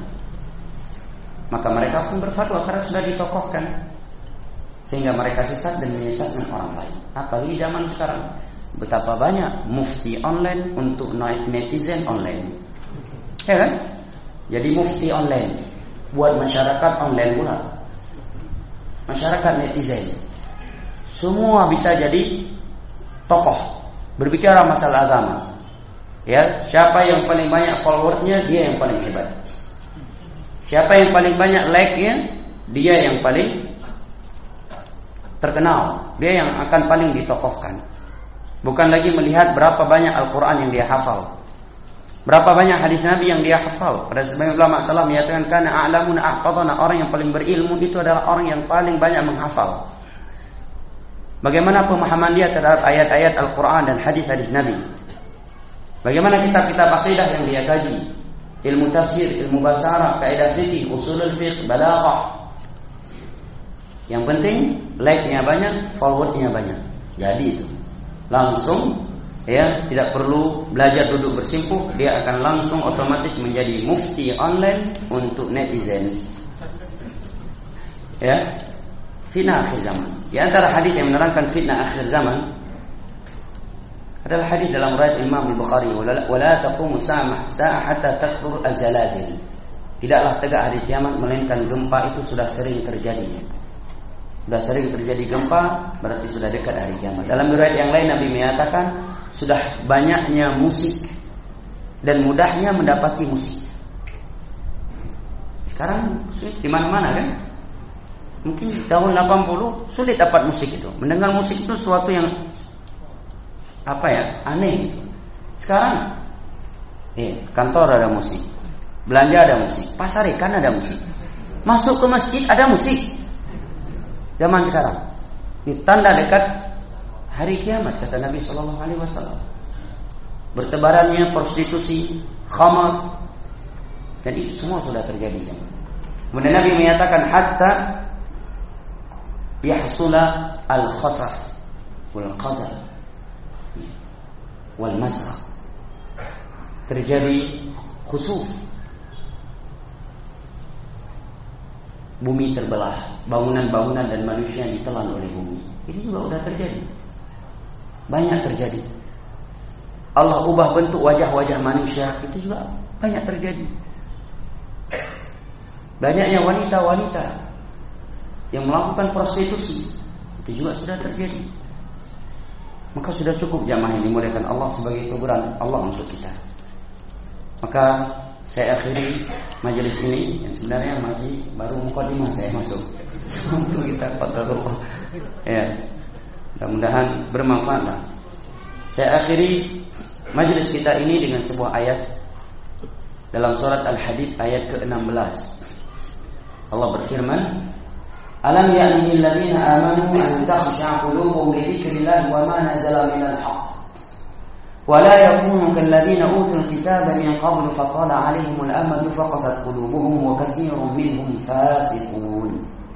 S1: maka mereka pun berfatwa karena sudah ditokohkan, sehingga mereka sesat dan menyesatkan orang lain. Apalagi zaman sekarang, betapa banyak mufti online untuk netizen online, ya kan? Jadi mufti online buat masyarakat online pula. Masyarakat netizen semua bisa jadi tokoh berbicara masalah agama. Ya, siapa yang paling banyak followersnya, dia yang paling hebat. Siapa yang paling banyak like-nya, dia yang paling terkenal, dia yang akan paling ditokohkan. Bukan lagi melihat berapa banyak Al-Quran yang dia hafal, berapa banyak hadis Nabi yang dia hafal. Pada sebagian ulama salaf menyatakan kana a'lamuna ahfadhana, orang yang paling berilmu itu adalah orang yang paling banyak menghafal. Bagaimana pemahaman dia terhadap ayat-ayat Al-Quran dan hadis-hadis Nabi? Bagaimana kitab-kitab akidah yang dia kaji? Ilmu tafsir, ilmu bahasa Arab, kaidah fikih, usulul fiqh, balaghah. Yang penting like-nya banyak, follower-nya banyak. Jadi itu langsung, ya, tidak perlu belajar duduk bersimpuh, dia akan langsung otomatis menjadi mufti online untuk netizen. Ya, fitnah akhir zaman. Di antara hadis yang menerangkan fitnah akhir zaman adalah hadis dalam riwayat Imam Al-Bukhari, wala taqumu sa'a hatta takthur az-zalazil. Tidaklah tegak hari kiamat melainkan gempa itu sudah sering terjadi. Sudah sering terjadi gempa, berarti sudah dekat hari kiamat. Dalam riwayat yang lain Nabi menyatakan sudah banyaknya musik dan mudahnya mendapati musik. Sekarang sulit di mana-mana kan? Mungkin tahun 80 sulit dapat musik itu. Mendengar musik itu sesuatu yang aneh. Sekarang kantor ada musik, belanja ada musik, pasar ikan ada musik, masuk ke masjid ada musik. Zaman sekarang ini tanda dekat hari kiamat, kata Nabi Sallallahu Alaihi Wasallam. bertebarannya prostitusi, khamar, dan itu semua sudah terjadi. Kemudian Nabi menyatakan hatta yahsula al-khasaf wal qadar wal masraq, terjadi khusuf, bumi terbelah, bangunan-bangunan dan manusia ditelan oleh bumi. Ini juga sudah terjadi, banyak terjadi. Allah ubah bentuk wajah-wajah manusia, itu juga banyak terjadi. Banyaknya wanita-wanita yang melakukan prostitusi, itu juga sudah terjadi. Maka sudah cukup jamaah yang dimuliakan Allah sebagai teguran Allah untuk kita. Maka saya akhiri majelis ini yang sebenarnya masih baru mukadimah saya masuk untuk kita qadarullah. Ya, mudah-mudahan bermanfaat. Saya akhiri majelis kita ini dengan sebuah ayat dalam surat Al-Hadid ayat ke-16. Allah berfirman, "Alam ya'ni lil ladzina amanu an takhsha'a qulubuhum li dzikrillah wa ma nazala minal haqq wa la yakunu kal ladzina utul kitaba min qablu fatala 'alaihimul amadu faqasat qulubuhum wa katsirun minhum fasiqun."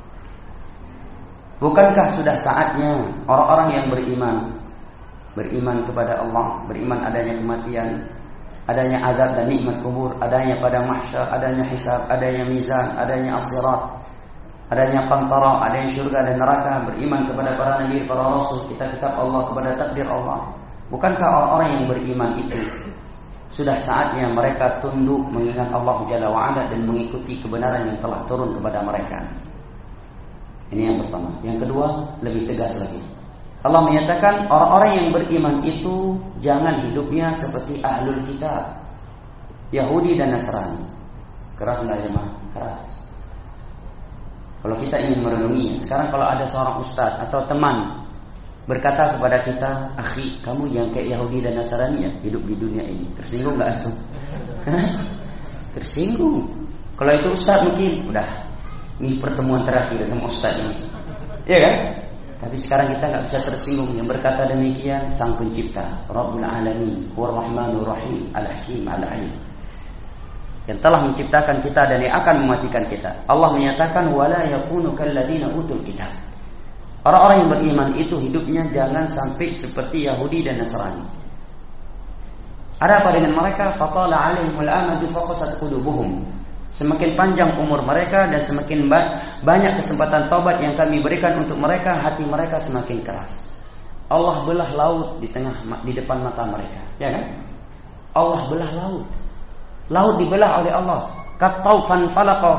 S1: Bukankah sudah saatnya orang-orang yang beriman kepada Allah, beriman adanya kematian, adanya azab dan nikmat kubur, adanya pada mahsyar, adanya hisab, adanya mizan, adanya as-sirat, adanya qantara, adanya syurga dan neraka, beriman kepada para nabi, para rasul, kitab-kitab Allah, kepada takdir Allah. Bukankah orang-orang yang beriman itu sudah saatnya mereka tunduk mengingat Allah Jalla wa'ala dan mengikuti kebenaran yang telah turun kepada mereka? Ini yang pertama. Yang kedua, lebih tegas lagi. Allah menyatakan orang-orang yang beriman itu jangan hidupnya seperti ahlul kitab, Yahudi dan Nasrani. Keras nggak jemaah? Keras. Kalau kita ingin merenungi, sekarang kalau ada seorang ustaz atau teman berkata kepada kita, "Akhi, kamu yang kayak Yahudi dan Nasrani ya hidup di dunia ini." Tersinggung nggak itu? Tersinggung. Kalau itu ustaz mungkin udah ini pertemuan terakhir dengan ustaz ini, ya kan? Tapi sekarang kita nggak bisa tersinggung. Yang berkata demikian Sang Pencipta, Rabbul Alamin, Huwar Rahmanur Rahim, Al-Hakim, Al-Alim, yang telah menciptakan kita dan yang akan mematikan kita. Allah menyatakan wala yakunu kalladzina utul kitab. Orang-orang yang beriman itu hidupnya jangan sampai seperti Yahudi dan Nasrani. Ada apa dengan mereka? Fatala 'alaihimul amadu faqasat qulubuhum. Semakin panjang umur mereka dan semakin banyak kesempatan taubat yang kami berikan untuk mereka, hati mereka semakin keras. Allah belah laut di depan mata mereka, ya kan? Allah belah laut. Laut dibelah oleh Allah. Kattaufan falaqaw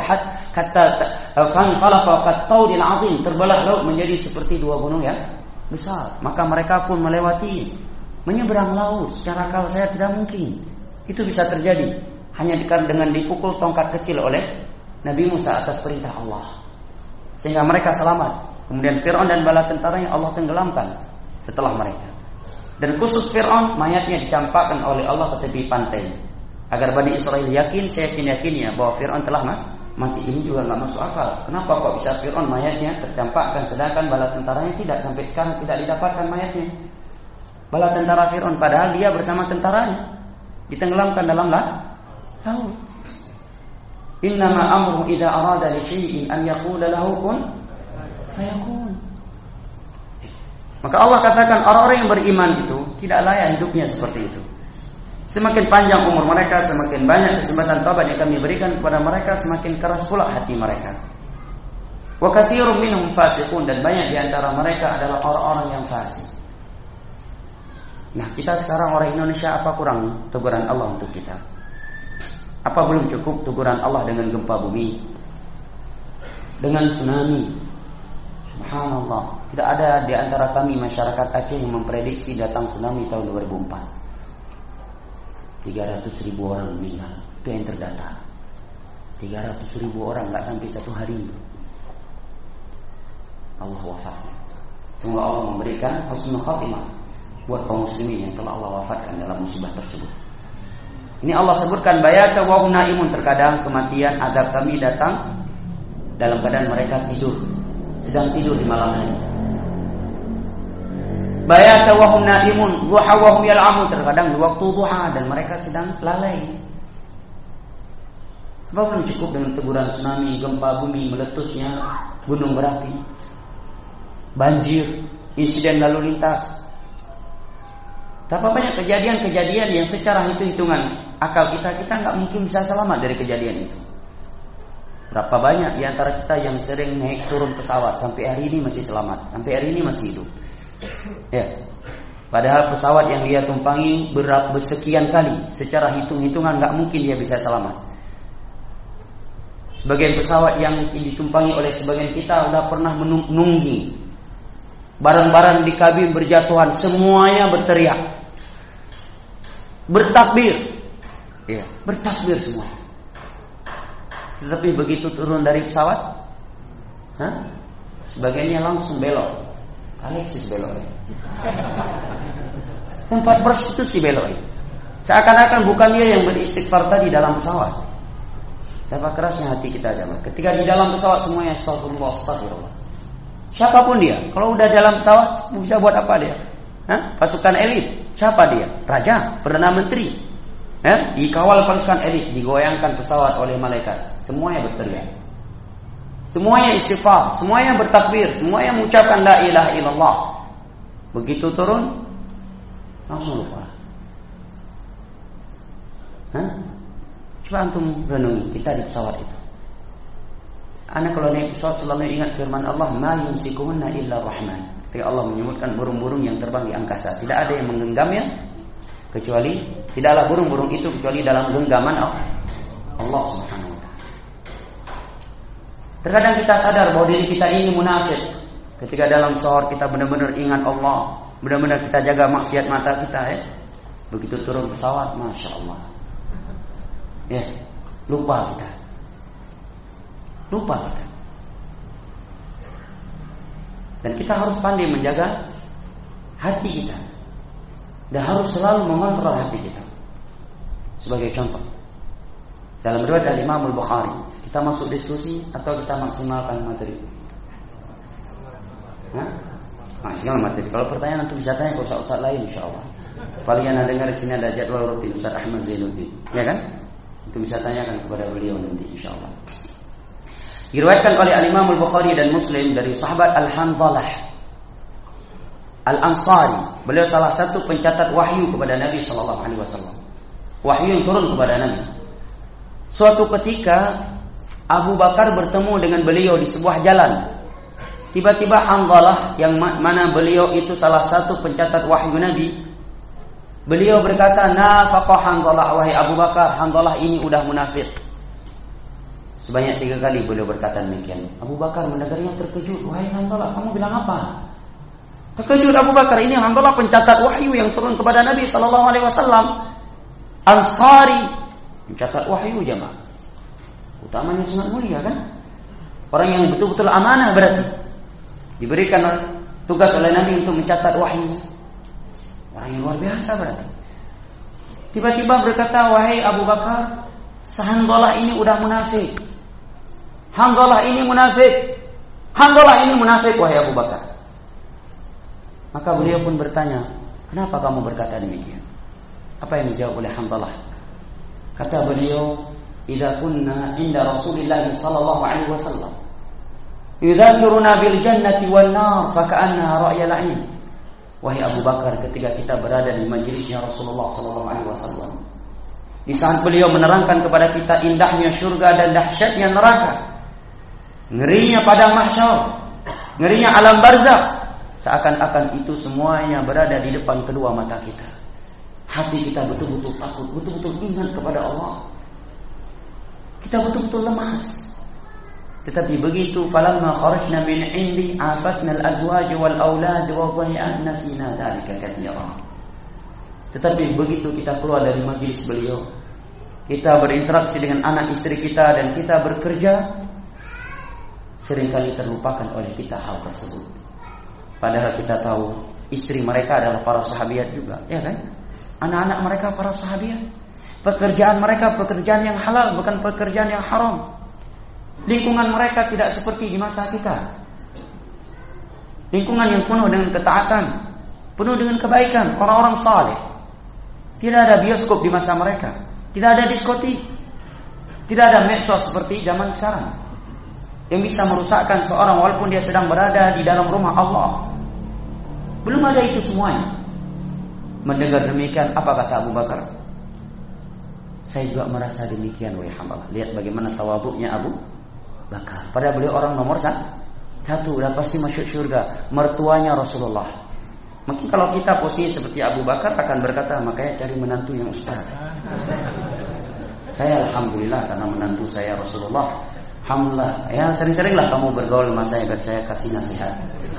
S1: kattaudil azim, terbelah laut menjadi seperti dua gunung yang besar. Maka mereka pun melewati, menyeberang laut secara akal saya tidak mungkin. Itu bisa terjadi hanya dengan dipukul tongkat kecil oleh Nabi Musa atas perintah Allah, sehingga mereka selamat. Kemudian Fir'aun dan bala tentaranya Allah tenggelamkan setelah mereka. Dan khusus Fir'aun, mayatnya dicampakkan oleh Allah ke tepi pantai, agar Bani Israel yakin, saya yakin-yakinnya bahwa Fir'aun telah mati. Ini juga nggak masuk akal. Kenapa kok bisa Fir'aun mayatnya tercampakkan sedangkan bala tentaranya tidak, sampai sekarang tidak didapatkan mayatnya. Bala tentara Fir'aun padahal dia bersama tentaranya ditenggelamkan dalam laut. Innama amru idza arada li syai'in an yaqula lahu kun fayakun. Maka Allah katakan orang-orang yang beriman itu tidak layak hidupnya seperti itu. Semakin panjang umur mereka, semakin banyak kesempatan taubat yang kami berikan kepada mereka, semakin keras pula hati mereka. Wa katsirun minhum fasiqun, dan banyak di antara mereka adalah orang-orang yang fasik. Nah, kita sekarang orang Indonesia, apa kurang teguran Allah untuk kita? Apa belum cukup teguran Allah dengan gempa bumi, dengan tsunami? Subhanallah, tidak ada di antara kami masyarakat Aceh yang memprediksi datang tsunami tahun 2004. 300.000 orang meninggal, itu yang terdata. 300.000 orang, nggak sampai satu hari Allah wafat. Semoga Allah memberikan husnul khatimah buat kaum muslimin yang telah Allah wafatkan dalam musibah tersebut. Ini Allah sebutkan bayata wa hum naimun, terkadang kematian azab kami datang dalam keadaan mereka tidur, sedang tidur di malam hari. bayata wa hum naimun, duha wa hum yal'amun. Terkadang di waktu duha dan mereka sedang lalai. Apa belum cukup dengan teguran tsunami, gempa bumi, meletusnya gunung berapi, banjir, insiden lalu lintas. Tapi banyak kejadian-kejadian yang secara hitung-hitungan akal kita nggak mungkin bisa selamat dari kejadian itu. Berapa banyak di antara kita yang sering naik turun pesawat sampai hari ini masih selamat, sampai hari ini masih hidup. Ya. Padahal pesawat yang dia tumpangi berat bersekian kali, secara hitung-hitungan nggak mungkin dia bisa selamat. Sebagian pesawat yang ditumpangi oleh sebagian kita udah pernah menunggi. Barang-barang di kabin berjatuhan, semuanya berteriak, bertakbir, ya, bertakbir semua. Tetapi begitu turun dari pesawat, sebagiannya langsung belok. Alexis belok. Tempat prostitusi belok. Seakan-akan bukan dia yang beristighfar tadi dalam pesawat. Betapa kerasnya hati kita jemaah. Ketika di dalam pesawat semuanya astagfirullah, astagfirullah. Siapapun dia, kalau udah dalam pesawat bisa buat apa dia? Pasukan elit, siapa dia? Raja, perdana menteri. Dikawal pasukan elit, digoyangkan pesawat oleh malaikat. Semuanya berteriak, semuanya istighfar, semuanya bertakbir, semuanya mengucapkan la ilaha illallah. Begitu turun, langsung lupa. Coba antum renungi kita di pesawat itu. Anak kalau naik pesawat selalu ingat firman Allah, ma yumsikuhunna illa rahman. Ketika Allah menyebutkan burung-burung yang terbang di angkasa, tidak ada yang menggenggamnya kecuali, tidaklah burung-burung itu kecuali dalam genggaman Allah Subhanahu wa ta'ala. Terkadang kita sadar bahwa diri kita ini munafik. Ketika dalam pesawat kita benar-benar ingat Allah, benar-benar kita jaga maksiat mata kita, begitu turun pesawat, masya Allah, lupa kita. Dan kita harus pandai menjaga hati kita, dan harus selalu mengontrol hati kita. Sebagai contoh, dalam riwayat Imam Al-Bukhari, kita masuk diskusi atau kita maksimalkan materi? Maksimal materi. Kalau pertanyaan nanti bisa tanya ke ustaz-ustaz lain, insyaallah. Kalian dengar di sini ada jadwal rutin Ustaz Ahmad Zainuddin, ya kan? Itu bisa tanyakan kepada beliau nanti, insyaallah. Diriwayatkan oleh Al-Imam Al-Bukhari dan Muslim dari sahabat Al-Handhalah Al-Ansari. Beliau salah satu pencatat wahyu kepada Nabi sallallahu alaihi wasallam. Wahyu yang turun kepada Nabi. Suatu ketika Abu Bakar bertemu dengan beliau di sebuah jalan. Tiba-tiba Handhalah, yang mana beliau itu salah satu pencatat wahyu Nabi, beliau berkata, "Nafaqah Handhalah, wahai Abu Bakar, Handhalah ini udah munafik." Sebanyak 3 kali beliau berkata demikian. Abu Bakar mendengarnya terkejut. "Wahai Handhalah, kamu bilang apa?" Terkejut Abu Bakar, ini Handhalah pencatat wahyu yang turun kepada Nabi sallallahu alaihi wasallam. Ansari, pencatat wahyu jemaah. Utamanya sangat mulia kan? Orang yang betul-betul amanah berarti. Diberikan tugas oleh Nabi untuk mencatat wahyu. Orang yang luar biasa berarti. Tiba-tiba berkata, "Wahai Abu Bakar, Handhalah ini udah munafik. Handhalah ini munafik. Handhalah ini munafik, wahai Abu Bakar." Maka beliau pun bertanya, "Kenapa kamu berkata demikian?" Apa yang dijawab oleh Handhalah? Kata beliau, "Idza kunna 'inda Rasulillah sallallahu alaihi wasallam, yudzakiruna bil jannati wan nar fa ka'annaha ra'yal 'ain." Wahai Abu Bakar, ketika kita berada di majelisnya Rasulullah sallallahu alaihi wasallam, di saat beliau menerangkan kepada kita indahnya surga dan dahsyatnya neraka, ngerinya padang mahsyar, ngerinya alam barzakh, seakan-akan itu semuanya berada di depan kedua mata kita. Hati kita betul-betul takut, betul-betul ingat kepada Allah. Kita betul-betul lemas. Tetapi begitu falamma kharajna min 'indi afasna al-azwaj wal aulad wa dhay'na nasina dzalika katsiran. Tetapi begitu kita keluar dari majelis beliau, kita berinteraksi dengan anak istri kita dan kita bekerja, seringkali terlupakan oleh kita hal tersebut. Padahal kita tahu istri mereka adalah para sahabiat juga, ya kan? Anak-anak mereka para sahabiat. Pekerjaan mereka pekerjaan yang halal, bukan pekerjaan yang haram. Lingkungan mereka tidak seperti di masa kita. Lingkungan yang penuh dengan ketaatan, penuh dengan kebaikan, orang-orang saleh. Tidak ada bioskop di masa mereka, tidak ada diskotik, tidak ada medsos seperti zaman sekarang yang bisa merusakkan seorang walaupun dia sedang berada di dalam rumah Allah. Belum ada itu semuanya. Mendengar demikian, apa kata Abu Bakar? Saya juga merasa demikian, wahai hamba. Lihat bagaimana tawaduknya Abu Bakar. Padahal beliau orang nomor satu, udah pasti masuk surga. Mertuanya Rasulullah. Mungkin kalau kita posisi seperti Abu Bakar akan berkata, makanya cari menantu yang ustaz. Saya alhamdulillah karena menantu saya Rasulullah. Alhamdulillah. Ya sering-seringlah kamu bergaul sama saya biar saya kasih nasihat.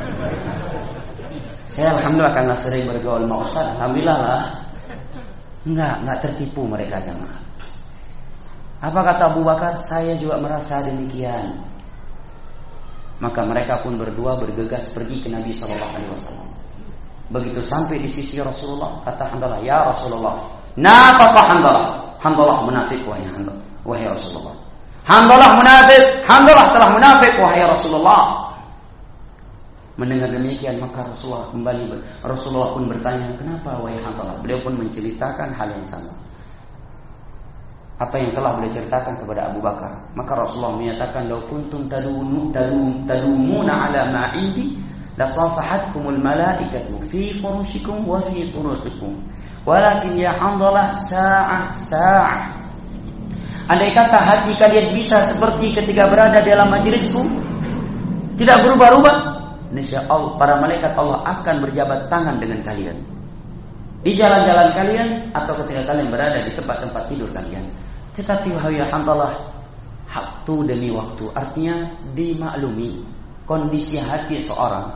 S1: Saya alhamdulillah karena sering bergaul sama ustaz. Alhamdulillah lah. Enggak tertipu mereka jemaah. Apa kata Abu Bakar? Saya juga merasa demikian. Maka mereka pun berdua bergegas pergi ke Nabi SAW. Begitu sampai di sisi Rasulullah, kata Handalah, ya Rasulullah, nafaqah Handalah munafik wahai Rasulullah. Handalah munafik, Handalah telah munafik wahai Rasulullah. Mendengar demikian maka Rasulullah pun bertanya, kenapa wahai Handalah? Beliau pun menceritakan hal yang sama, apa yang telah beliau ceritakan kepada Abu Bakar. Maka Rasulullah menyatakan, "Lau kuntum tadumuna ala ma indi la safahatkumul malaikatu fi furushikum wa fi turuqikum. Walakin ya Handalah sa'ah." Andai kata hati kalian bisa seperti ketika berada dalam majelisku, tidak berubah-ubah, niscaya Allah, para malaikat Allah akan berjabat tangan dengan kalian di jalan-jalan kalian atau ketika kalian berada di tempat-tempat tidur kalian. Tetapi wahai Handalah, waktu demi waktu, artinya dimaklumi kondisi hati seorang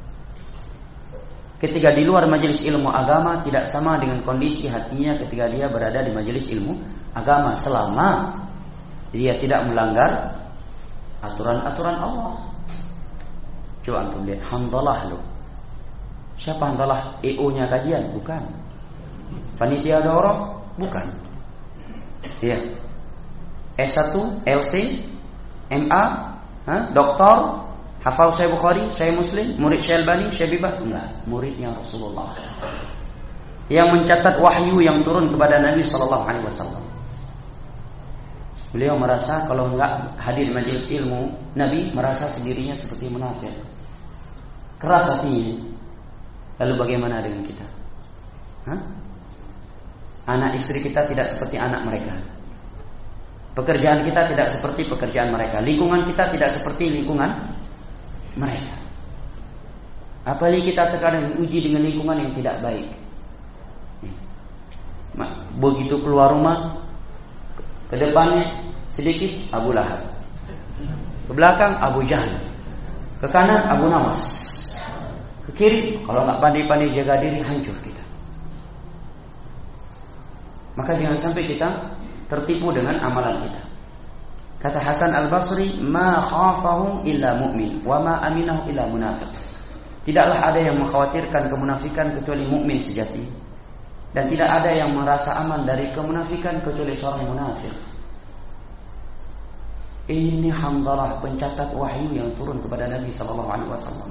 S1: ketika di luar majelis ilmu agama tidak sama dengan kondisi hatinya ketika dia berada di majelis ilmu agama, selama dia tidak melanggar aturan-aturan Allah. Coba antum lihat Handalah loh. Siapa Handalah? EO-nya kajian? Bukan. Panitia daurah? Bukan. Iya. S1, LC, MA, doktor, hafal Sahih Bukhari, Sahih Muslim, murid Syekh Albani, Syekh Bibah? Enggak, muridnya Rasulullah. Yang mencatat wahyu yang turun kepada Nabi sallallahu alaihi wasallam. Beliau merasa kalau enggak hadir majelis ilmu, Nabi merasa sendirinya seperti munafik. Keras hatinya. Lalu bagaimana dengan kita? Anak istri kita tidak seperti anak mereka. Pekerjaan kita tidak seperti pekerjaan mereka. Lingkungan kita tidak seperti lingkungan mereka. Apalagi kita terkadang uji dengan lingkungan yang tidak baik. Begitu keluar rumah, ke depannya sedikit Abu Lahab, ke belakang Abu Jahal, ke kanan Abu Nawas, ke kiri kalau nggak pandai-pandai jaga diri hancur kita. Maka jangan sampai kita tertipu dengan amalan kita. Kata Hasan Al-Basri, "Ma khafahu illa mu'min, wa ma aminahu illa munafiq." Tidaklah ada yang mengkhawatirkan kemunafikan kecuali mukmin sejati, dan tidak ada yang merasa aman dari kemunafikan kecuali seorang munafik. Ini Handalah, pencatat wahyu yang turun kepada Nabi sallallahu alaihi wasallam.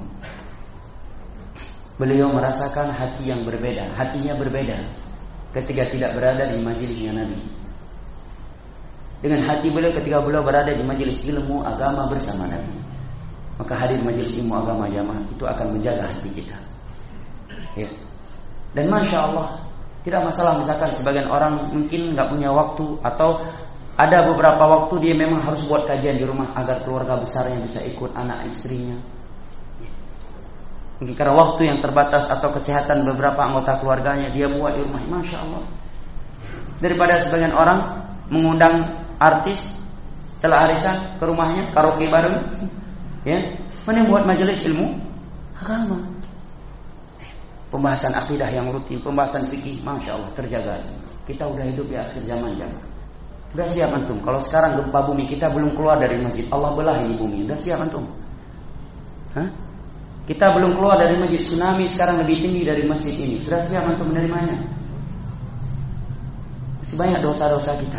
S1: Beliau merasakan hati yang berbeda, hatinya berbeda ketika tidak berada di majelisnya Nabi, dengan hati beliau ketika beliau berada di majelis ilmu agama bersama Nabi. Maka hadir majelis ilmu agama jamaah itu akan menjaga hati kita. Ya. Dan masya Allah, tidak masalah misalkan sebagian orang mungkin nggak punya waktu, atau ada beberapa waktu dia memang harus buat kajian di rumah agar keluarga besarnya bisa ikut, anak istrinya. Mungkin karena waktu yang terbatas atau kesehatan beberapa anggota keluarganya, dia buat di rumah. Masya Allah. Daripada sebagian orang mengundang artis setelah arisan ke rumahnya, karaoke bareng, ya, mana buat majelis ilmu agama, pembahasan akidah yang rutin, pembahasan fikih, masya Allah terjaga. Kita udah hidup di akhir zaman jamaah. Udah siap antum? Kalau sekarang gempa bumi kita belum keluar dari masjid, Allah belah ini bumi. Udah siap antum? Kita belum keluar dari masjid, tsunami sekarang lebih tinggi dari masjid ini. Sudah siap antum menerimanya? Masih banyak dosa-dosa kita.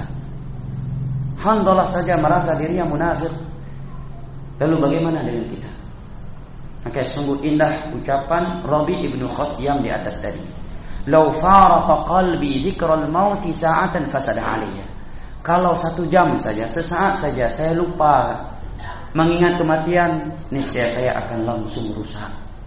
S1: Handalah saja merasa dirinya munafik. Lalu bagaimana dengan kita? Maka sungguh indah ucapan Rabi ibnu Khatyam di atas tadi. Lau faraqa qalbi dzikral mauti sa'atan fasada alayya. Kalau 1 jam saja, sesaat saja saya lupa mengingat kematian, niscaya saya akan langsung rusak.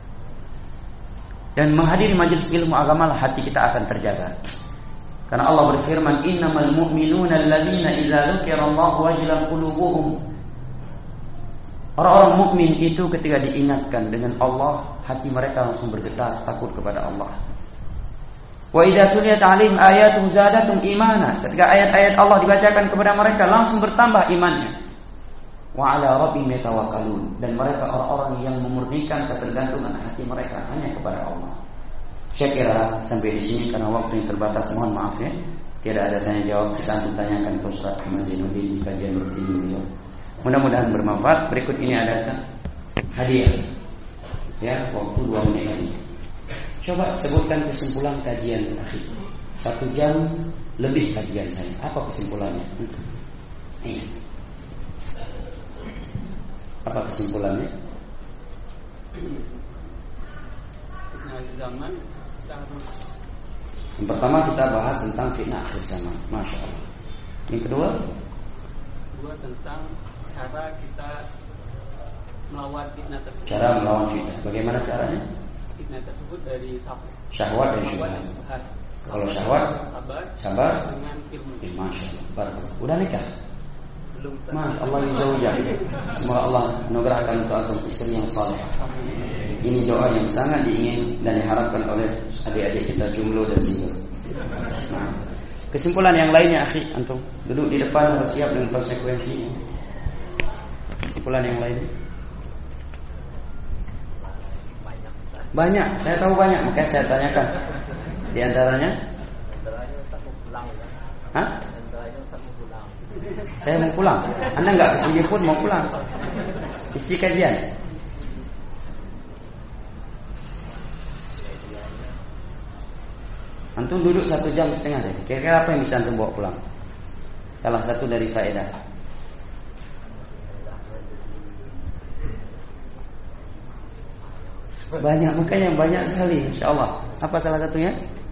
S1: Dan menghadiri majelis ilmu agama lah hati kita akan terjaga. Karena Allah berfirman, innamal mu'minuna alladzina idza dzukirallahu wajilat qulubuhum. Orang-orang mukmin itu ketika diingatkan dengan Allah, hati mereka langsung bergetar takut kepada Allah. Wa idza tuliyat 'alaihim ayatuhu zadatum imana. Ketika ayat-ayat Allah dibacakan kepada mereka, langsung bertambah imannya. Wa 'ala rabbihim yatawakkalun. Dan mereka orang-orang yang memurnikan ketergantungan hati mereka hanya kepada Allah. Saya kira sampai di sini karena waktu yang terbatas, mohon maaf ya. Tidak ada tanya jawab, kita tanyakan ke Ustaz Ahmad Zainuddin di kajian rutin beliau. Mudah-mudahan bermanfaat. Berikut ini adakan hadiah. Ya, waktu 2 menit lagi. Coba sebutkan kesimpulan kajian akhir. 1 jam lebih kajian saya. Apa kesimpulannya? Iya. Apa kesimpulannya?
S2: Zaman.
S1: Yang pertama kita bahas tentang fitnah akhir zaman. Masya Allah. Yang kedua
S2: tentang cara kita melawan fitnah tersebut.
S1: Cara melawan fitnah. Bagaimana caranya?
S2: Fitnah tersebut dari
S1: syahwat dan syubhat. Kalau syahwat, sabar
S2: dengan ilmu.
S1: Masya Allah. Udah nikah?
S2: Belum.
S1: Masya Allah yuzawjah. Semoga Allah anugerahkan untuk antum istri yang saleh. Ini doa yang sangat diingin dan diharapkan oleh adik-adik kita jomblo dan single. Nah, kesimpulan yang lainnya, akhi, antum duduk di depan harus siap dengan konsekuensinya. Kesimpulan yang lainnya banyak, saya tahu banyak, makanya saya tanyakan. Di antaranya
S2: Ustaz mau pulang ya.
S1: Hah?
S2: Ustaz mau pulang.
S1: Saya mau pulang. Anda enggak kesini pun mau pulang. Isi kajian. Antum duduk 1,5 jam deh. Kira-kira apa yang bisa antum bawa pulang? Salah satu dari faedah. Banyak, makanya banyak sekali, insyaallah. Apa salah satunya?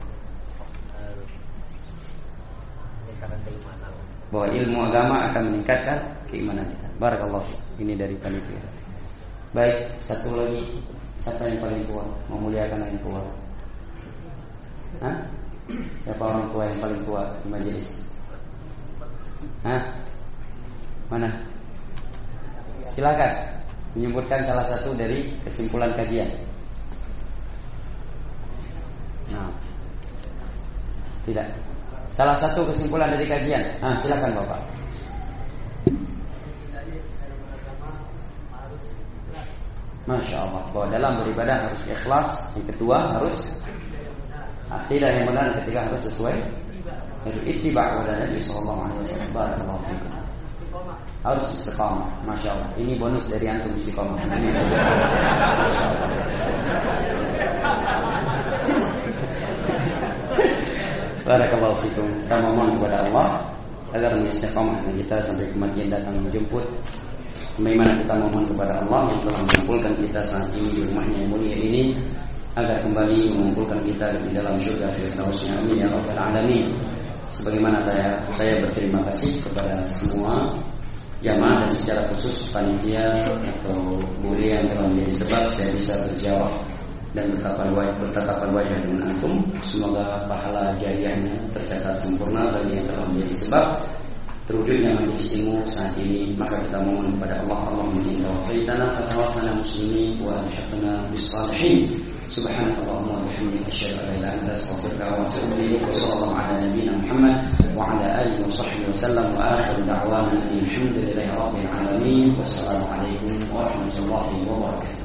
S1: Bahwa ilmu agama akan meningkatkan keimanan kita. Barakallahu. Ini dari panitia. Baik, satu lagi. Siapa yang paling kuat? Memuliakan yang kuat. Hah? Siapa orang tua yang paling kuat di majelis? Hah? Mana? Silakan menyebutkan salah satu dari kesimpulan kajian. Nah, tidak. Salah satu kesimpulan dari kajian. Silakan Bapak. Masya Allah. Bahwa dalam beribadah harus ikhlas. Yang kedua harus akidah yang benar. Ketiga harus sesuai harus ittiba' kepada Nabi sallallahu alaihi wasallam. Barakallahu fikum. Harus istiqamah. Masya Allah. Ini bonus dari antum istiqamah. Barakallahu fikum. Kita memohon kepada Allah agar istiqamah kita sampai kematian datang menjemput. Bagaimana kita memohon kepada Allah yang telah mengumpulkan kita saat ini di rumahnya yang mulia ini, agar kembali mengumpulkan kita di dalam surga Firdausnya. Amin ya rabbal alamin. Sebagaimana saya berterima kasih kepada semua jamaah dan secara khusus panitia atau buri yang telah menjadi sebab saya bisa berziarah dan bertatapan wajah dengan antum. Semoga pahala jariahnya tercatat sempurna bagi yang telah menjadi sebab terwujudnya majelis ilmu saat ini. Maka kita mohon kepada Allah, Allahumma inna wafaitana fatawafana muslimin wa alhiqna bis salihin. Subhanakallahumma wa bihamdika asyhadu an la ilaha illa anta astaghfiruka wa atubu ilaik. Wa sallallahu ala nabiyyina Muhammad wa ala alihi wa sahbihi wa sallam wa akhiru da'wana alhamdulillahi rabbil alamin. Wassalamu alaikum warahmatullahi wabarakatuh.